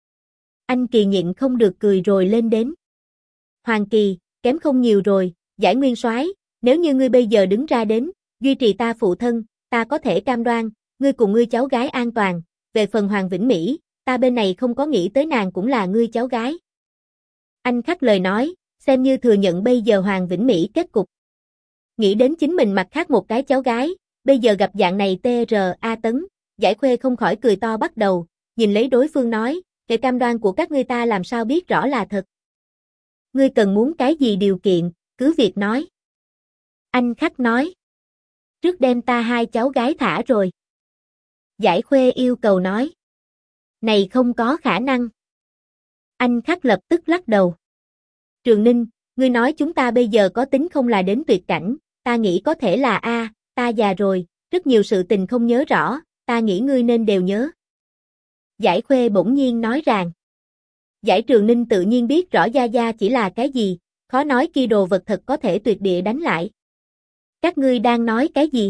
Anh Kỳ nhịn không được cười rồi lên đến. Hoàng Kỳ, kém không nhiều rồi, Giải Nguyên soái, nếu như ngươi bây giờ đứng ra đến, duy trì ta phụ thân, ta có thể cam đoan, ngươi cùng ngươi cháu gái an toàn, về phần Hoàng Vĩnh Mỹ, ta bên này không có nghĩ tới nàng cũng là ngươi cháu gái. Anh Khắc lời nói, xem như thừa nhận bây giờ Hoàng Vĩnh Mỹ kết cục. Nghĩ đến chính mình mặt khác một cái cháu gái, bây giờ gặp dạng này TRA Tấn, Giải Khuê không khỏi cười to bắt đầu, nhìn lấy đối phương nói, cái cam đoan của các ngươi ta làm sao biết rõ là thật. Ngươi cần muốn cái gì điều kiện, cứ việc nói. Anh Khắc nói. trước đem ta hai cháu gái thả rồi. Giải Khuê yêu cầu nói. Này không có khả năng. Anh Khắc lập tức lắc đầu. Trường Ninh, ngươi nói chúng ta bây giờ có tính không là đến tuyệt cảnh, ta nghĩ có thể là ta già rồi, rất nhiều sự tình không nhớ rõ, ta nghĩ ngươi nên đều nhớ. Giải Khuê bỗng nhiên nói rằng. Giải Trường Ninh tự nhiên biết rõ Gia Gia chỉ là cái gì, khó nói kia đồ vật thật có thể tuyệt địa đánh lại. Các ngươi đang nói cái gì?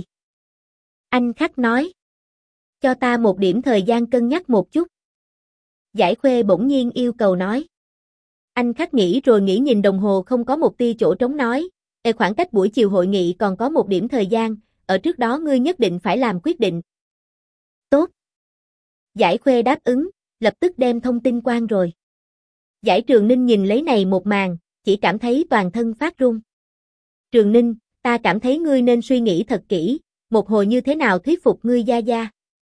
Anh Khắc nói. Cho ta một điểm thời gian cân nhắc một chút. Giải Khuê bỗng nhiên yêu cầu nói. Anh Khắc nghĩ rồi nghĩ nhìn đồng hồ không có một tia chỗ trống nói. Khoảng cách buổi chiều hội nghị còn có một điểm thời gian, ở trước đó ngươi nhất định phải làm quyết định. Tốt. Giải Khuê đáp ứng, lập tức đem thông tin quan rồi. Giải Trường Ninh nhìn lấy này một màn, chỉ cảm thấy toàn thân phát run. Trường Ninh, ta cảm thấy ngươi nên suy nghĩ thật kỹ, một hồi như thế nào thuyết phục ngươi Gia Gia.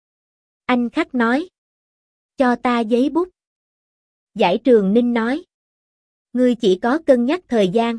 Anh Khắc nói. Cho ta giấy bút. Giải Trường Ninh nói. Ngươi chỉ có cân nhắc thời gian.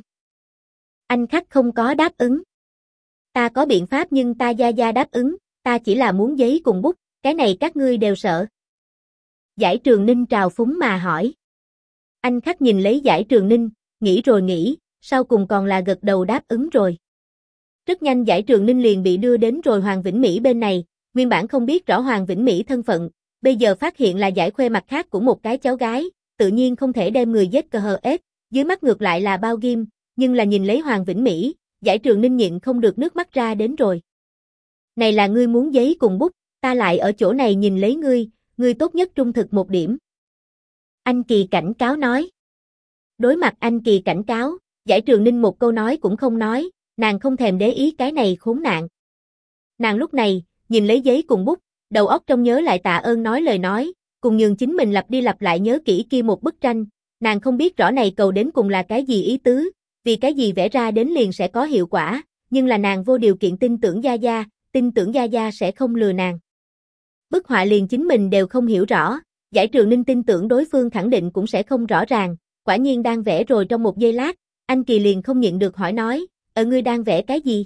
Anh Khắc không có đáp ứng. Ta có biện pháp nhưng ta Gia Gia đáp ứng, ta chỉ là muốn giấy cùng bút, cái này các ngươi đều sợ. Giải Trường Ninh trào phúng mà hỏi. Anh Khắc nhìn lấy Giải Trường Ninh, nghĩ rồi nghĩ, sau cùng còn là gật đầu đáp ứng rồi. Rất nhanh Giải Trường Ninh liền bị đưa đến rồi Hoàng Vĩnh Mỹ bên này, nguyên bản không biết rõ Hoàng Vĩnh Mỹ thân phận, bây giờ phát hiện là Giải Khuê mặt khác của một cái cháu gái, tự nhiên không thể đem người giết cờ hờ ép, dưới mắt ngược lại là bao ghim, nhưng là nhìn lấy Hoàng Vĩnh Mỹ, Giải Trường Ninh nhịn không được nước mắt ra đến rồi. Này là ngươi muốn giấy cùng bút, ta lại ở chỗ này nhìn lấy ngươi tốt nhất trung thực một điểm. Anh Kỳ cảnh cáo nói. Đối mặt anh Kỳ cảnh cáo, Giải Trường Ninh một câu nói cũng không nói, nàng không thèm để ý cái này khốn nạn. Nàng lúc này, nhìn lấy giấy cùng bút, đầu óc trong nhớ lại Tạ Ơn nói lời nói, cùng nhường chính mình lặp đi lặp lại nhớ kỹ kia một bức tranh, nàng không biết rõ này cầu đến cùng là cái gì ý tứ, vì cái gì vẽ ra đến liền sẽ có hiệu quả, nhưng là nàng vô điều kiện tin tưởng Gia Gia, tin tưởng Gia Gia sẽ không lừa nàng. Bức họa liền chính mình đều không hiểu rõ, Giải Trường Ninh tin tưởng đối phương khẳng định cũng sẽ không rõ ràng, quả nhiên đang vẽ rồi trong một giây lát, anh Kỳ liền không nhịn được hỏi nói, ngươi đang vẽ cái gì?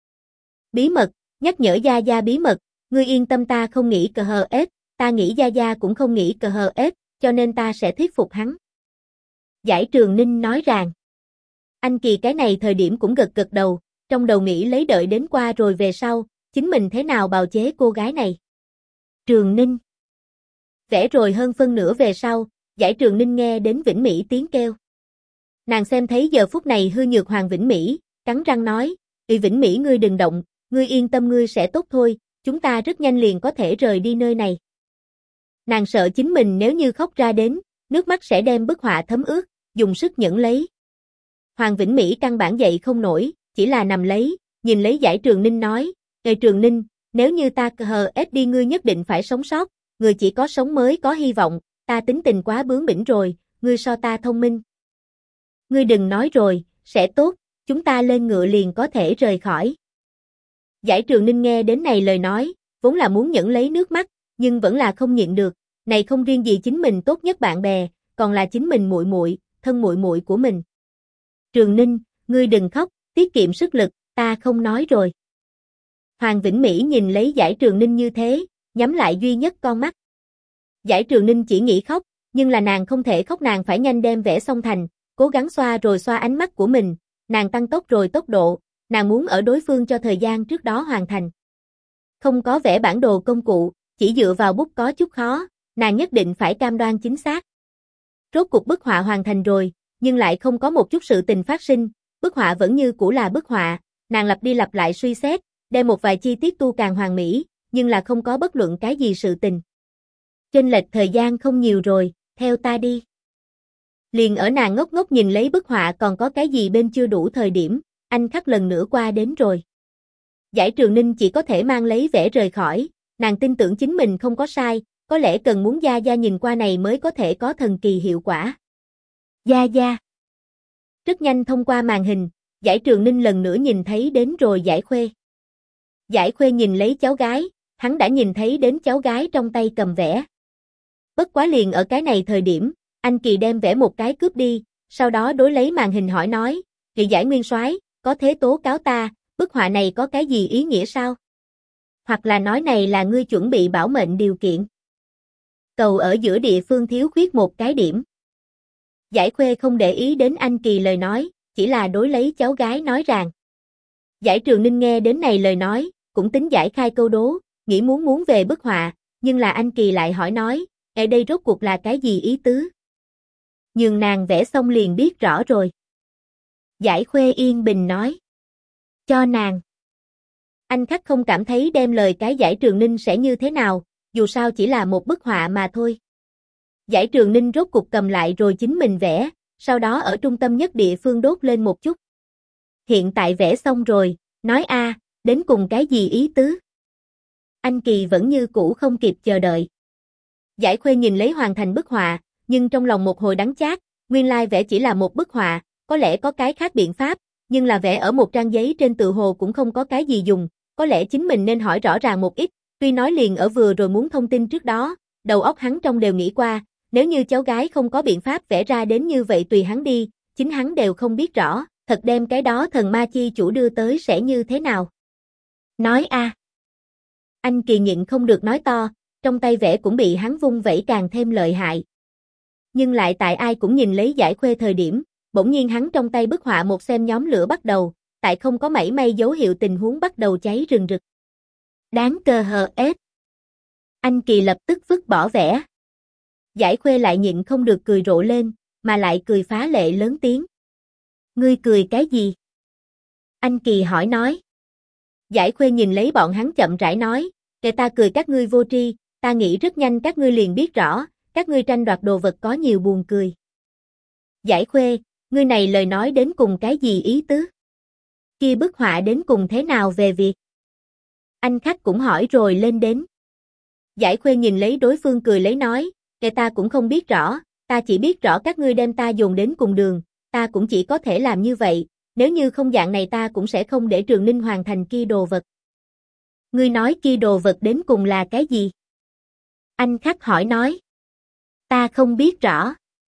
Bí mật, nhắc nhở Gia Gia bí mật, ngươi yên tâm ta không nghĩ cờ hờ ép, ta nghĩ Gia Gia cũng không nghĩ cờ hờ ép, cho nên ta sẽ thuyết phục hắn. Giải Trường Ninh nói rằng, anh Kỳ cái này thời điểm cũng gật gật đầu, trong đầu nghĩ lấy đợi đến qua rồi về sau, chính mình thế nào bào chế cô gái này. Trường Ninh. Vẽ rồi hơn phân nửa về sau, Giải Trường Ninh nghe đến Vĩnh Mỹ tiếng kêu. Nàng xem thấy giờ phút này hư nhược Hoàng Vĩnh Mỹ, cắn răng nói, Vĩnh Mỹ ngươi đừng động, ngươi yên tâm ngươi sẽ tốt thôi, chúng ta rất nhanh liền có thể rời đi nơi này. Nàng sợ chính mình nếu như khóc ra đến, nước mắt sẽ đem bức họa thấm ướt, dùng sức nhẫn lấy. Hoàng Vĩnh Mỹ căn bản dậy không nổi, chỉ là nằm lấy, nhìn lấy Giải Trường Ninh nói, Trường Ninh, nếu như ta hờ ép đi ngươi nhất định phải sống sót, người chỉ có sống mới có hy vọng, ta tính tình quá bướng bỉnh rồi, ngươi so ta thông minh. Ngươi đừng nói rồi, sẽ tốt, chúng ta lên ngựa liền có thể rời khỏi. Giải Trường Ninh nghe đến này lời nói, vốn là muốn nhẫn lấy nước mắt, nhưng vẫn là không nhịn được, này không riêng gì chính mình tốt nhất bạn bè, còn là chính mình muội muội, thân muội muội của mình. Trường Ninh, ngươi đừng khóc, tiết kiệm sức lực, ta không nói rồi. Hoàng Vĩnh Mỹ nhìn lấy Giải Trường Ninh như thế, nhắm lại duy nhất con mắt. Giải Trường Ninh chỉ nghĩ khóc, nhưng là nàng không thể khóc, nàng phải nhanh đem vẽ xong thành, cố gắng xoa rồi xoa ánh mắt của mình, nàng tăng tốc rồi tốc độ, nàng muốn ở đối phương cho thời gian trước đó hoàn thành. Không có vẽ bản đồ công cụ, chỉ dựa vào bút có chút khó, nàng nhất định phải cam đoan chính xác. Rốt cuộc bức họa hoàn thành rồi, nhưng lại không có một chút sự tình phát sinh, bức họa vẫn như cũ là bức họa, nàng lặp đi lặp lại suy xét, đem một vài chi tiết tu càng hoàn mỹ, nhưng là không có bất luận cái gì sự tình. Chênh lệch thời gian không nhiều rồi, theo ta đi. Liền ở nàng ngốc ngốc nhìn lấy bức họa còn có cái gì bên chưa đủ thời điểm, anh Khắc lần nữa qua đến rồi. Giải Trường Ninh chỉ có thể mang lấy vẽ rời khỏi, nàng tin tưởng chính mình không có sai, có lẽ cần muốn Gia Gia nhìn qua này mới có thể có thần kỳ hiệu quả. Gia Gia. Rất nhanh thông qua màn hình, Giải Trường Ninh lần nữa nhìn thấy đến rồi Giải Khuê. Giải Khuê nhìn lấy cháu gái, hắn đã nhìn thấy đến cháu gái trong tay cầm vẽ. Bất quá liền ở cái này thời điểm, anh Kỳ đem vẽ một cái cướp đi, sau đó đối lấy màn hình hỏi nói, Kỳ Giải Nguyên soái, có thế tố cáo ta, bức họa này có cái gì ý nghĩa sao? Hoặc là nói này là ngươi chuẩn bị bảo mệnh điều kiện. Cầu ở giữa địa phương thiếu khuyết một cái điểm. Giải Khuê không để ý đến anh Kỳ lời nói, chỉ là đối lấy cháu gái nói rằng. Giải Trường Ninh nghe đến này lời nói, cũng tính giải khai câu đố, nghĩ muốn về bức họa, nhưng là anh Kỳ lại hỏi nói, ở đây rốt cuộc là cái gì ý tứ? Nhường nàng vẽ xong liền biết rõ rồi. Giải Khuê yên bình nói. Cho nàng. Anh Khắc không cảm thấy đem lời cái Giải Trường Ninh sẽ như thế nào, dù sao chỉ là một bức họa mà thôi. Giải Trường Ninh rốt cục cầm lại rồi chính mình vẽ, sau đó ở trung tâm nhất địa phương đốt lên một chút. Hiện tại vẽ xong rồi, nói a, đến cùng cái gì ý tứ? Anh Kỳ vẫn như cũ không kịp chờ đợi. Giải Khuê nhìn lấy hoàn thành bức họa, nhưng trong lòng một hồi đắng chát, nguyên lai vẽ chỉ là một bức họa, có lẽ có cái khác biện pháp, nhưng là vẽ ở một trang giấy trên tự hồ cũng không có cái gì dùng, có lẽ chính mình nên hỏi rõ ràng một ít, tuy nói liền ở vừa rồi muốn thông tin trước đó, đầu óc hắn trong đều nghĩ qua, nếu như cháu gái không có biện pháp vẽ ra đến như vậy tùy hắn đi, chính hắn đều không biết rõ, thật đem cái đó thần ma chi chủ đưa tới sẽ như thế nào. Nói a. Anh Kỳ nhịn không được nói to, trong tay vẽ cũng bị hắn vung vẩy càng thêm lợi hại. Nhưng lại tại ai cũng nhìn lấy Giải Khuê thời điểm, bỗng nhiên hắn trong tay bức họa một xem nhóm lửa bắt đầu, tại không có mảy may dấu hiệu tình huống bắt đầu cháy rừng rực. Đáng cờ hờ ết. Anh Kỳ lập tức vứt bỏ vẽ. Giải Khuê lại nhịn không được cười rộ lên, mà lại cười phá lệ lớn tiếng. Ngươi cười cái gì? Anh Kỳ hỏi nói. Giải Khuê nhìn lấy bọn hắn chậm rãi nói, kể ta cười các ngươi vô tri, ta nghĩ rất nhanh các ngươi liền biết rõ, các ngươi tranh đoạt đồ vật có nhiều buồn cười. Giải Khuê, ngươi này lời nói đến cùng cái gì ý tứ? Kia bức họa đến cùng thế nào về việc? Anh Khách cũng hỏi rồi lên đến. Giải Khuê nhìn lấy đối phương cười lấy nói, kể ta cũng không biết rõ, ta chỉ biết rõ các ngươi đem ta dồn đến cùng đường, ta cũng chỉ có thể làm như vậy, nếu như không dạng này ta cũng sẽ không để Trường Ninh hoàn thành kia đồ vật. Ngươi nói kia đồ vật đến cùng là cái gì? Anh Khách hỏi nói. Ta không biết rõ.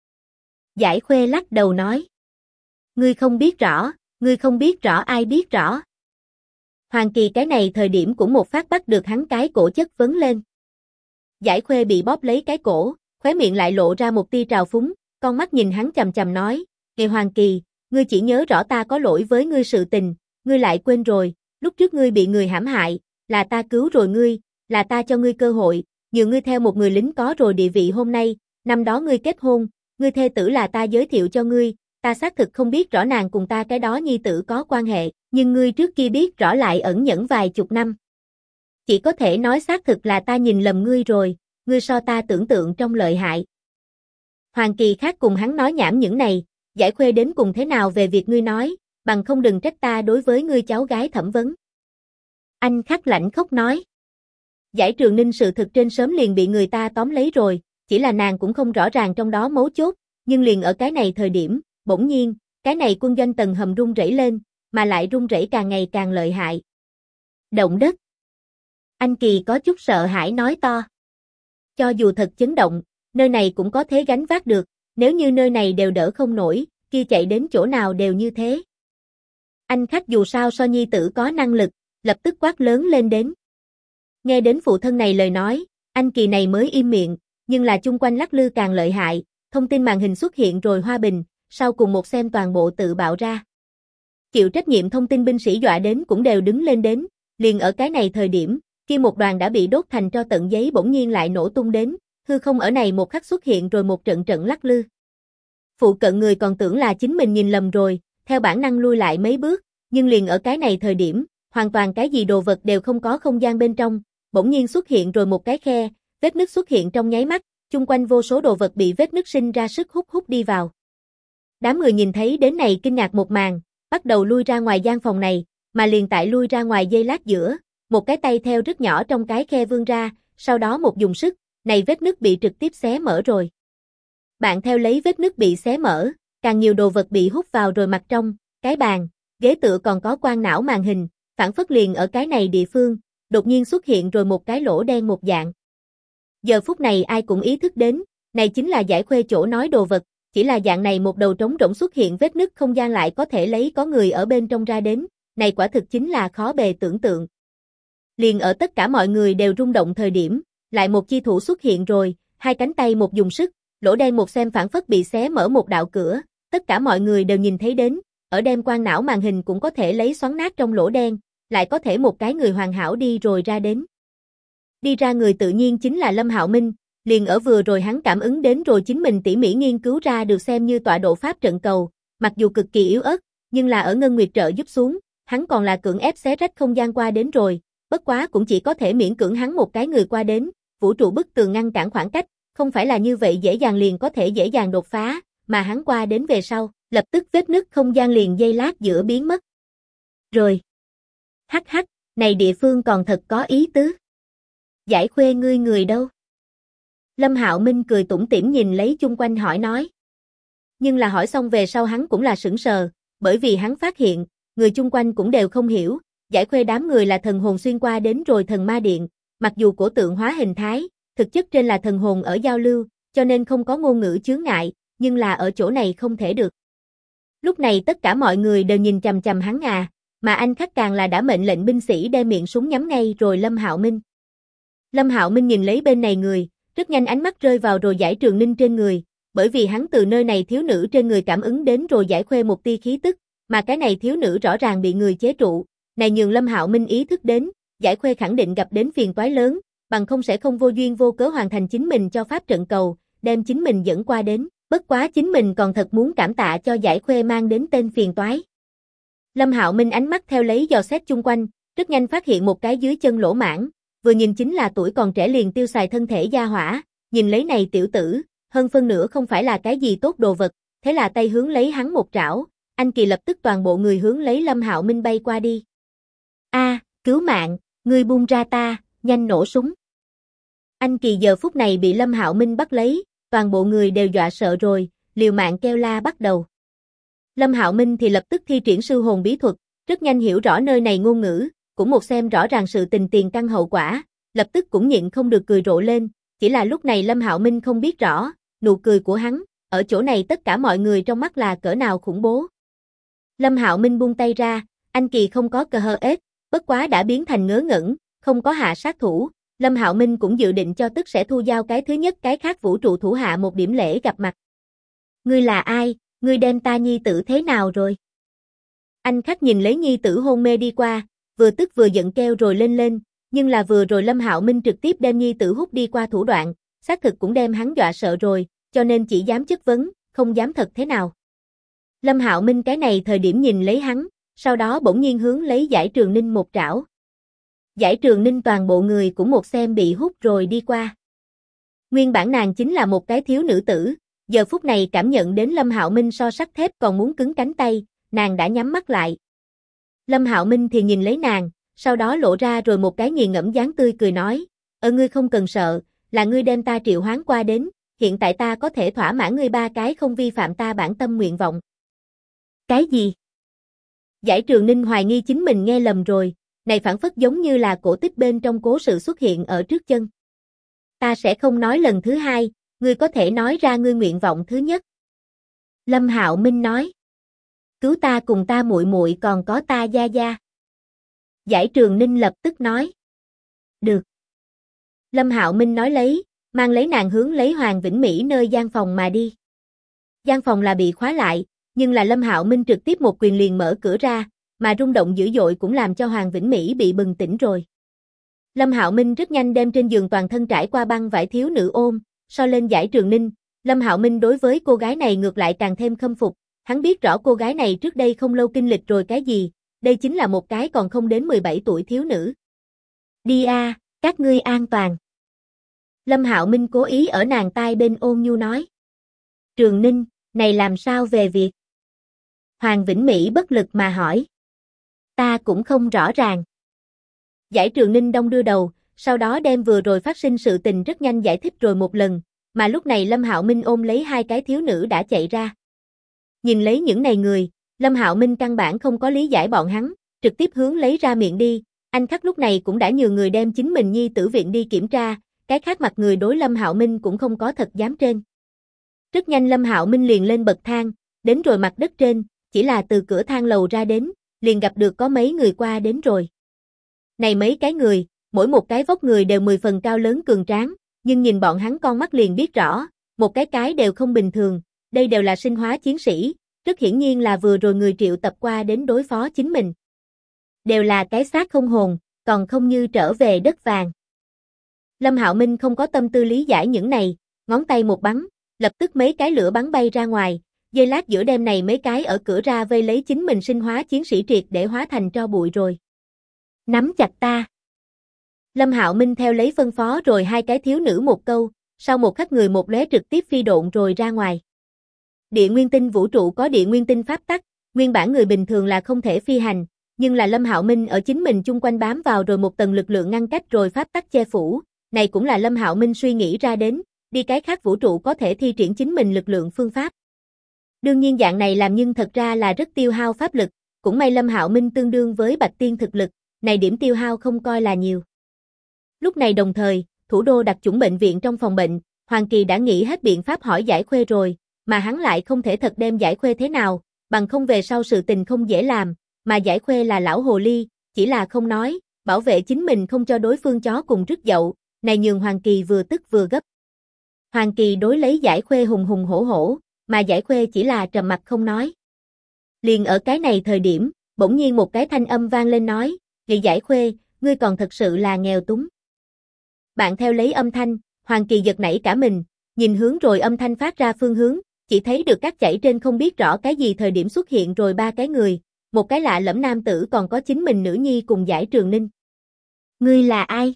Giải Khuê lắc đầu nói. Ngươi không biết rõ, ngươi không biết rõ ai biết rõ. Hoàng Kỳ cái này thời điểm cũng một phát bắt được hắn cái cổ chất vấn lên. Giải Khuê bị bóp lấy cái cổ, khóe miệng lại lộ ra một tia trào phúng, con mắt nhìn hắn chằm chằm nói, Kìa Hoàng Kỳ, ngươi chỉ nhớ rõ ta có lỗi với ngươi sự tình, ngươi lại quên rồi, lúc trước ngươi bị người hãm hại, là ta cứu rồi ngươi, là ta cho ngươi cơ hội, nhường ngươi theo một người lính có rồi địa vị hôm nay, năm đó ngươi kết hôn, ngươi thê tử là ta giới thiệu cho ngươi, ta xác thực không biết rõ nàng cùng ta cái đó nhi tử có quan hệ, nhưng ngươi trước kia biết rõ lại ẩn nhẫn vài chục năm. Chỉ có thể nói xác thực là ta nhìn lầm ngươi rồi, ngươi so ta tưởng tượng trong lợi hại. Hoàng Kỳ khác cùng hắn nói nhảm những này, Giải Khuê đến cùng thế nào về việc ngươi nói, bằng không đừng trách ta đối với ngươi cháu gái thẩm vấn. Anh Khắc lạnh khóc nói. Giải Trường Ninh sự thực trên sớm liền bị người ta tóm lấy rồi, chỉ là nàng cũng không rõ ràng trong đó mấu chốt, nhưng liền ở cái này thời điểm, bỗng nhiên, cái này quân doanh tầng hầm rung rẩy lên, mà lại rung rẩy càng ngày càng lợi hại. Động đất. Anh Kỳ có chút sợ hãi nói to. Cho dù thật chấn động, nơi này cũng có thế gánh vác được, nếu như nơi này đều đỡ không nổi, kia chạy đến chỗ nào đều như thế. Anh Khách dù sao so nhi tử có năng lực, lập tức quát lớn lên đến. Nghe đến phụ thân này lời nói, anh Kỳ này mới im miệng, nhưng là chung quanh lắc lư càng lợi hại, thông tin màn hình xuất hiện rồi hoa bình, sau cùng một xem toàn bộ tự bạo ra. Chịu trách nhiệm thông tin binh sĩ dọa đến cũng đều đứng lên đến, liền ở cái này thời điểm, khi một đoàn đã bị đốt thành tro tận giấy bỗng nhiên lại nổ tung đến, hư không ở này một khắc xuất hiện rồi một trận trận lắc lư. Phụ cận người còn tưởng là chính mình nhìn lầm rồi, theo bản năng lui lại mấy bước, nhưng liền ở cái này thời điểm, hoàn toàn cái gì đồ vật đều không có không gian bên trong, bỗng nhiên xuất hiện rồi một cái khe, vết nứt xuất hiện trong nháy mắt, chung quanh vô số đồ vật bị vết nứt sinh ra sức hút đi vào. Đám người nhìn thấy đến này kinh ngạc một màn, bắt đầu lui ra ngoài gian phòng này, mà liền tại lui ra ngoài giây lát giữa, một cái tay theo rất nhỏ trong cái khe vươn ra, sau đó một dùng sức, này vết nứt bị trực tiếp xé mở rồi. Bạn theo lấy vết nứt bị xé mở, càng nhiều đồ vật bị hút vào rồi mặt trong, cái bàn, ghế tựa còn có quang não màn hình, phản phất liền ở cái này địa phương, đột nhiên xuất hiện rồi một cái lỗ đen một dạng. Giờ phút này ai cũng ý thức đến, này chính là Giải Khuê chỗ nói đồ vật, chỉ là dạng này một đầu trống rỗng xuất hiện vết nứt không gian lại có thể lấy có người ở bên trong ra đến, này quả thực chính là khó bề tưởng tượng. Liền ở tất cả mọi người đều rung động thời điểm, lại một chi thủ xuất hiện rồi, hai cánh tay một dùng sức, lỗ đen một xem phảng phất bị xé mở một đạo cửa, tất cả mọi người đều nhìn thấy đến, ở đem quang não màn hình cũng có thể lấy xoắn nát trong lỗ đen, lại có thể một cái người hoàn hảo đi rồi ra đến. Đi ra người tự nhiên chính là Lâm Hạo Minh, liền ở vừa rồi hắn cảm ứng đến rồi chính mình tỉ mỉ nghiên cứu ra được xem như tọa độ pháp trận cầu, mặc dù cực kỳ yếu ớt, nhưng là ở Ngân Nguyệt trợ giúp xuống, hắn còn là cưỡng ép xé rách không gian qua đến rồi, bất quá cũng chỉ có thể miễn cưỡng hắn một cái người qua đến, vũ trụ bức tường ngăn cản khoảng cách, không phải là như vậy dễ dàng liền có thể dễ dàng đột phá, mà hắn qua đến về sau, lập tức vết nứt không gian liền giây lát giữa biến mất. Rồi. Hắc hắc, này địa phương còn thật có ý tứ. Giải Khuê ngươi người đâu? Lâm Hạo Minh cười tủm tỉm nhìn lấy chung quanh hỏi nói. Nhưng là hỏi xong về sau hắn cũng là sững sờ, bởi vì hắn phát hiện, người chung quanh cũng đều không hiểu, Giải Khuê đám người là thần hồn xuyên qua đến rồi thần ma điện, mặc dù cổ tượng hóa hình thái, thực chất trên là thần hồn ở giao lưu, cho nên không có ngôn ngữ chướng ngại, nhưng là ở chỗ này không thể được. Lúc này tất cả mọi người đều nhìn chằm chằm hắn mà anh Khắc càng là đã mệnh lệnh binh sĩ đem miệng súng nhắm ngay rồi Lâm Hạo Minh. Lâm Hạo Minh nhìn lấy bên này người, rất nhanh ánh mắt rơi vào rồi Giải Trường Ninh trên người, bởi vì hắn từ nơi này thiếu nữ trên người cảm ứng đến rồi Giải Khuê một tia khí tức, mà cái này thiếu nữ rõ ràng bị người chế trụ, này nhường Lâm Hạo Minh ý thức đến, Giải Khuê khẳng định gặp đến phiền toái lớn, bằng không sẽ không vô duyên vô cớ hoàn thành chính mình cho pháp trận cầu, đem chính mình dẫn qua đến, bất quá chính mình còn thật muốn cảm tạ cho Giải Khuê mang đến tên phiền toái. Lâm Hạo Minh ánh mắt theo lấy dò xét chung quanh, rất nhanh phát hiện một cái dưới chân lỗ mãng, vừa nhìn chính là tuổi còn trẻ liền tiêu xài thân thể gia hỏa, nhìn lấy này tiểu tử, hơn phân nửa không phải là cái gì tốt đồ vật, thế là tay hướng lấy hắn một trảo, anh Kỳ lập tức toàn bộ người hướng lấy Lâm Hạo Minh bay qua đi. Cứu mạng, ngươi buông ra ta, nhanh nổ súng. Anh Kỳ giờ phút này bị Lâm Hạo Minh bắt lấy, toàn bộ người đều dọa sợ rồi, liều mạng kêu la bắt đầu. Lâm Hạo Minh thì lập tức thi triển sư hồn bí thuật, rất nhanh hiểu rõ nơi này ngôn ngữ, cũng một xem rõ ràng sự tình tiền căn hậu quả, lập tức cũng nhịn không được cười rộ lên, chỉ là lúc này Lâm Hạo Minh không biết rõ, nụ cười của hắn, ở chỗ này tất cả mọi người trong mắt là cỡ nào khủng bố. Lâm Hạo Minh buông tay ra, anh Kỳ không có cờ hờ ết, bất quá đã biến thành ngớ ngẩn, không có hạ sát thủ, Lâm Hạo Minh cũng dự định cho tức sẽ thu giao cái thứ nhất cái khác vũ trụ thủ hạ một điểm lễ gặp mặt. Ngươi là ai, ngươi đem ta nhi tử thế nào rồi? Anh Khắc nhìn lấy nhi tử hôn mê đi qua, vừa tức vừa giận kêu rồi lên, nhưng là vừa rồi Lâm Hạo Minh trực tiếp đem nhi tử hút đi qua thủ đoạn, xác thực cũng đem hắn dọa sợ rồi, cho nên chỉ dám chất vấn, không dám thật thế nào. Lâm Hạo Minh cái này thời điểm nhìn lấy hắn, sau đó bỗng nhiên hướng lấy Giải Trường Ninh một trảo. Giải Trường Ninh toàn bộ người cũng một xem bị hút rồi đi qua. Nguyên bản nàng chính là một cái thiếu nữ tử, giờ phút này cảm nhận đến Lâm Hạo Minh so sắt thép còn muốn cứng cánh tay, nàng đã nhắm mắt lại. Lâm Hạo Minh thì nhìn lấy nàng, sau đó lộ ra rồi một cái nghiền ngẫm dáng tươi cười nói, ngươi không cần sợ, là ngươi đem ta triệu hoán qua đến, hiện tại ta có thể thỏa mãn ngươi ba cái không vi phạm ta bản tâm nguyện vọng. Cái gì? Giải Trường Ninh hoài nghi chính mình nghe lầm rồi, này phảng phất giống như là cổ tích bên trong cố sự xuất hiện ở trước chân. Ta sẽ không nói lần thứ hai, ngươi có thể nói ra ngươi nguyện vọng thứ nhất. Lâm Hạo Minh nói. Cứu ta cùng ta muội muội còn có ta gia gia. Giải Trường Ninh lập tức nói. Được. Lâm Hạo Minh nói lấy, mang lấy nàng hướng lấy Hoàng Vĩnh Mỹ nơi gian phòng mà đi. Gian phòng là bị khóa lại, nhưng là Lâm Hạo Minh trực tiếp một quyền liền mở cửa ra, mà rung động dữ dội cũng làm cho Hoàng Vĩnh Mỹ bị bừng tỉnh rồi. Lâm Hạo Minh rất nhanh đem trên giường toàn thân trải qua băng vải thiếu nữ ôm, so lên Giải Trường Ninh, Lâm Hạo Minh đối với cô gái này ngược lại càng thêm khâm phục, hắn biết rõ cô gái này trước đây không lâu kinh lịch rồi cái gì, đây chính là một cái còn không đến 17 tuổi thiếu nữ. Đi a, các ngươi an toàn. Lâm Hạo Minh cố ý ở nàng tai bên ôn nhu nói. Trường Ninh, này làm sao về việc? Hoàng Vĩnh Mỹ bất lực mà hỏi. Ta cũng không rõ ràng. Giải Trường Ninh đong đưa đầu, sau đó đem vừa rồi phát sinh sự tình rất nhanh giải thích rồi một lần, mà lúc này Lâm Hạo Minh ôm lấy hai cái thiếu nữ đã chạy ra. Nhìn lấy những này người, Lâm Hạo Minh căn bản không có lý giải bọn hắn, trực tiếp hướng lấy ra miệng đi, anh Khắc lúc này cũng đã nhường người đem chính mình nhi tử viện đi kiểm tra, cái khác mặt người đối Lâm Hạo Minh cũng không có thật dám trên. Rất nhanh Lâm Hạo Minh liền lên bậc thang, đến rồi mặt đất trên, chỉ là từ cửa thang lầu ra đến, liền gặp được có mấy người qua đến rồi. Này mấy cái người, mỗi một cái vóc người đều 10 phần cao lớn cường tráng, nhưng nhìn bọn hắn con mắt liền biết rõ, một cái đều không bình thường, đây đều là sinh hóa chiến sĩ, rất hiển nhiên là vừa rồi người triệu tập qua đến đối phó chính mình. Đều là cái xác không hồn, còn không như trở về đất vàng. Lâm Hạo Minh không có tâm tư lý giải những này, ngón tay một bắn, lập tức mấy cái lửa bắn bay ra ngoài, giây lát giữa đêm này mấy cái ở cửa ra vây lấy chính mình sinh hóa chiến sĩ triệt để hóa thành tro bụi rồi. Nắm chặt ta. Lâm Hạo Minh theo lấy phân phó rồi hai cái thiếu nữ một câu, sau một khắc người một lóe trực tiếp phi độn rồi ra ngoài. Địa nguyên tinh vũ trụ có địa nguyên tinh pháp tắc, nguyên bản người bình thường là không thể phi hành, nhưng là Lâm Hạo Minh ở chính mình chung quanh bám vào rồi một tầng lực lượng ngăn cách rồi pháp tắc che phủ, này cũng là Lâm Hạo Minh suy nghĩ ra đến, đi cái khác vũ trụ có thể thi triển chính mình lực lượng phương pháp. Đương nhiên dạng này làm nhưng thật ra là rất tiêu hao pháp lực, cũng may Lâm Hạo Minh tương đương với Bạch Tiên thực lực, này điểm tiêu hao không coi là nhiều. Lúc này đồng thời, thủ đô đặc chủng bệnh viện trong phòng bệnh, Hoàng Kỳ đã nghĩ hết biện pháp hỏi Giải Khuê rồi, mà hắn lại không thể thật đem Giải Khuê thế nào, bằng không về sau sự tình không dễ làm, mà Giải Khuê là lão hồ ly, chỉ là không nói, bảo vệ chính mình không cho đối phương chó cùng rứt dậu, này nhường Hoàng Kỳ vừa tức vừa gấp. Hoàng Kỳ đối lấy Giải Khuê hùng hùng hổ hổ, mà Giải Khuê chỉ là trầm mặc không nói. Liền ở cái này thời điểm, bỗng nhiên một cái thanh âm vang lên nói, "Vậy Giải Khuê, ngươi còn thật sự là nghèo túng." Bạn theo lấy âm thanh, Hoàng Kỳ giật nảy cả mình, nhìn hướng rồi âm thanh phát ra phương hướng, chỉ thấy được các chảy trên không biết rõ cái gì thời điểm xuất hiện rồi ba cái người, một cái lạ lẫm nam tử còn có chính mình nữ nhi cùng Giải Trường Ninh. "Ngươi là ai?"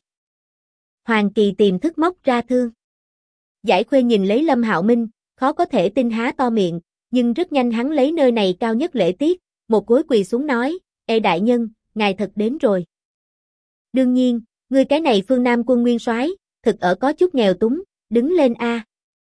Hoàng Kỳ tìm thức móc ra thương. Giải Khuê nhìn lấy Lâm Hạo Minh, khó có thể tin há to miệng, nhưng rất nhanh hắn lấy nơi này cao nhất lễ tiết, một gối quỳ xuống nói, "Ê đại nhân, ngài thật đến rồi." "Đương nhiên, ngươi cái này phương Nam quân nguyên soái, thực ở có chút nghèo túng, đứng lên a."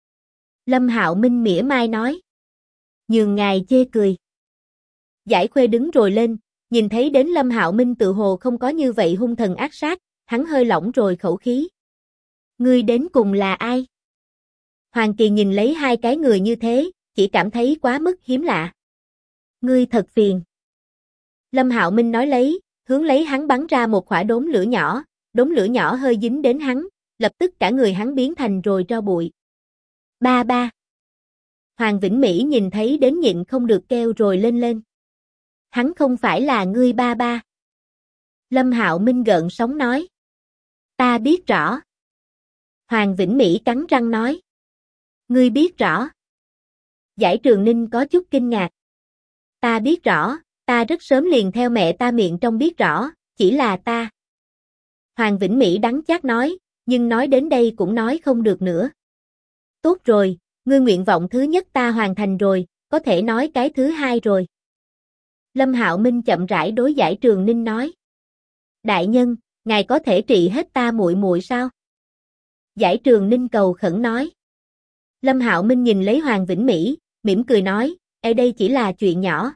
Lâm Hạo Minh mỉa mai nói. "Nhường ngài chê cười." Giải Khuê đứng rồi lên, nhìn thấy đến Lâm Hạo Minh tự hồ không có như vậy hung thần ác sát, hắn hơi lỏng rồi khẩu khí. "Ngươi đến cùng là ai?" Hoàng Kỳ nhìn lấy hai cái người như thế, chỉ cảm thấy quá mức hiếm lạ. "Ngươi thật phiền." Lâm Hạo Minh nói lấy, hướng lấy hắn bắn ra một quả đốm lửa nhỏ, đốm lửa nhỏ hơi dính đến hắn, lập tức cả người hắn biến thành rồi tro bụi. "Ba ba." Hoàng Vĩnh Mỹ nhìn thấy đến nhịn không được kêu rồi lên lên. "Hắn không phải là ngươi ba ba." Lâm Hạo Minh gợn sóng nói. "Ta biết rõ." Hoàng Vĩnh Mỹ cắn răng nói. "Ngươi biết rõ?" Giải Trường Ninh có chút kinh ngạc. "Ta biết rõ, ta rất sớm liền theo mẹ ta miệng trong biết rõ, chỉ là ta." Hoàng Vĩnh Mỹ đắng chát nói, nhưng nói đến đây cũng nói không được nữa. "Tốt rồi, ngươi nguyện vọng thứ nhất ta hoàn thành rồi, có thể nói cái thứ hai rồi." Lâm Hạo Minh chậm rãi đối Giải Trường Ninh nói. "Đại nhân, ngài có thể trị hết ta muội muội sao?" Giải Trường Ninh cầu khẩn nói. Lâm Hạo Minh nhìn lấy Hoàng Vĩnh Mỹ, mỉm cười nói, "Ê đây chỉ là chuyện nhỏ."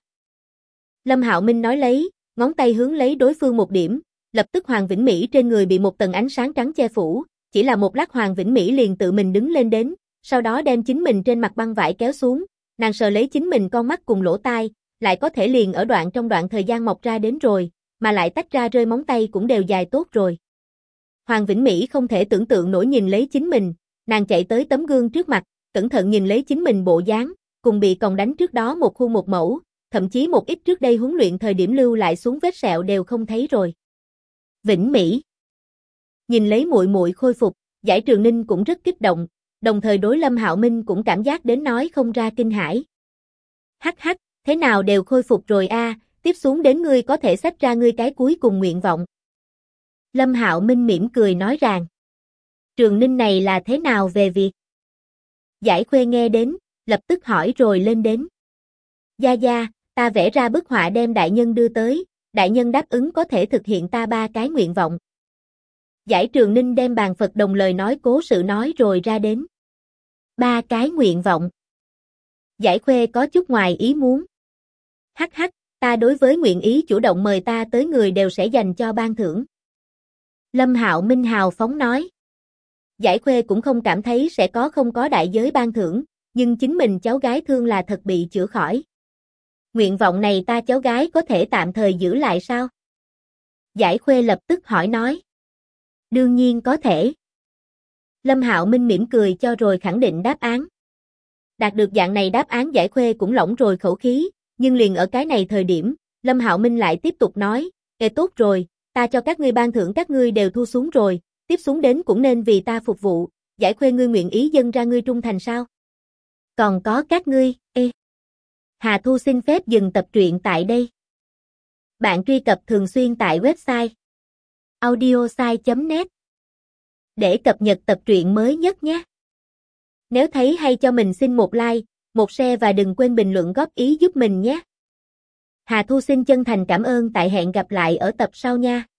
Lâm Hạo Minh nói lấy, ngón tay hướng lấy đối phương một điểm, lập tức Hoàng Vĩnh Mỹ trên người bị một tầng ánh sáng trắng che phủ, chỉ là một lát Hoàng Vĩnh Mỹ liền tự mình đứng lên đến, sau đó đem chính mình trên mặt băng vải kéo xuống, nàng sờ lấy chính mình con mắt cùng lỗ tai, lại có thể liền ở trong đoạn thời gian mọc ra đến rồi, mà lại tách ra rơi móng tay cũng đều dài tốt rồi. Hoàng Vĩnh Mỹ không thể tưởng tượng nổi nhìn lấy chính mình, nàng chạy tới tấm gương trước mặt, cẩn thận nhìn lấy chính mình bộ dáng, cùng bị còng đánh trước đó một khuôn một mẫu, thậm chí một ít trước đây huấn luyện thời điểm lưu lại xuống vết sẹo đều không thấy rồi. Vĩnh Mỹ nhìn lấy muội muội khôi phục, Giải Trường Ninh cũng rất kích động, đồng thời đối Lâm Hạo Minh cũng cảm giác đến nói không ra kinh hãi. "Hắc hắc, thế nào đều khôi phục rồi a, tiếp xuống đến ngươi có thể xách ra ngươi cái cuối cùng nguyện vọng." Lâm Hạo Minh mỉm cười nói rằng. "Trường Ninh này là thế nào về việc?" Giải Khuê nghe đến, lập tức hỏi rồi lên đến. "Gia Gia, ta vẽ ra bức họa đem đại nhân đưa tới, đại nhân đáp ứng có thể thực hiện ta 3 cái nguyện vọng." Giải Trường Ninh đem bàn Phật đồng lời nói cố sự nói rồi ra đến. 3 cái nguyện vọng. Giải Khuê có chút ngoài ý muốn. "Hắc hắc, ta đối với nguyện ý chủ động mời ta tới người đều sẽ dành cho ban thưởng." Lâm Hạo Minh hào phóng nói. Giải Khuê cũng không cảm thấy sẽ không có đại giới ban thưởng, nhưng chính mình cháu gái thương là thật bị chữa khỏi. Nguyện vọng này ta cháu gái có thể tạm thời giữ lại sao? Giải Khuê lập tức hỏi nói. Đương nhiên có thể. Lâm Hạo Minh mỉm cười cho rồi khẳng định đáp án. Đạt được dạng này đáp án Giải Khuê cũng lỏng rồi khẩu khí, nhưng liền ở cái này thời điểm, Lâm Hạo Minh lại tiếp tục nói, tốt rồi, ta cho các ngươi ban thưởng các ngươi đều thu xuống rồi, tiếp xuống đến cũng nên vì ta phục vụ, Giải Khuê ngươi nguyện ý dâng ra ngươi trung thành sao? Còn có các ngươi, Hà Thu xin phép dừng tập truyện tại đây. Bạn truy cập thường xuyên tại website audiosai.net để cập nhật tập truyện mới nhất nhé. Nếu thấy hay cho mình xin một like, một share và đừng quên bình luận góp ý giúp mình nhé. Hà Thu xin chân thành cảm ơn tại hẹn gặp lại ở tập sau nha.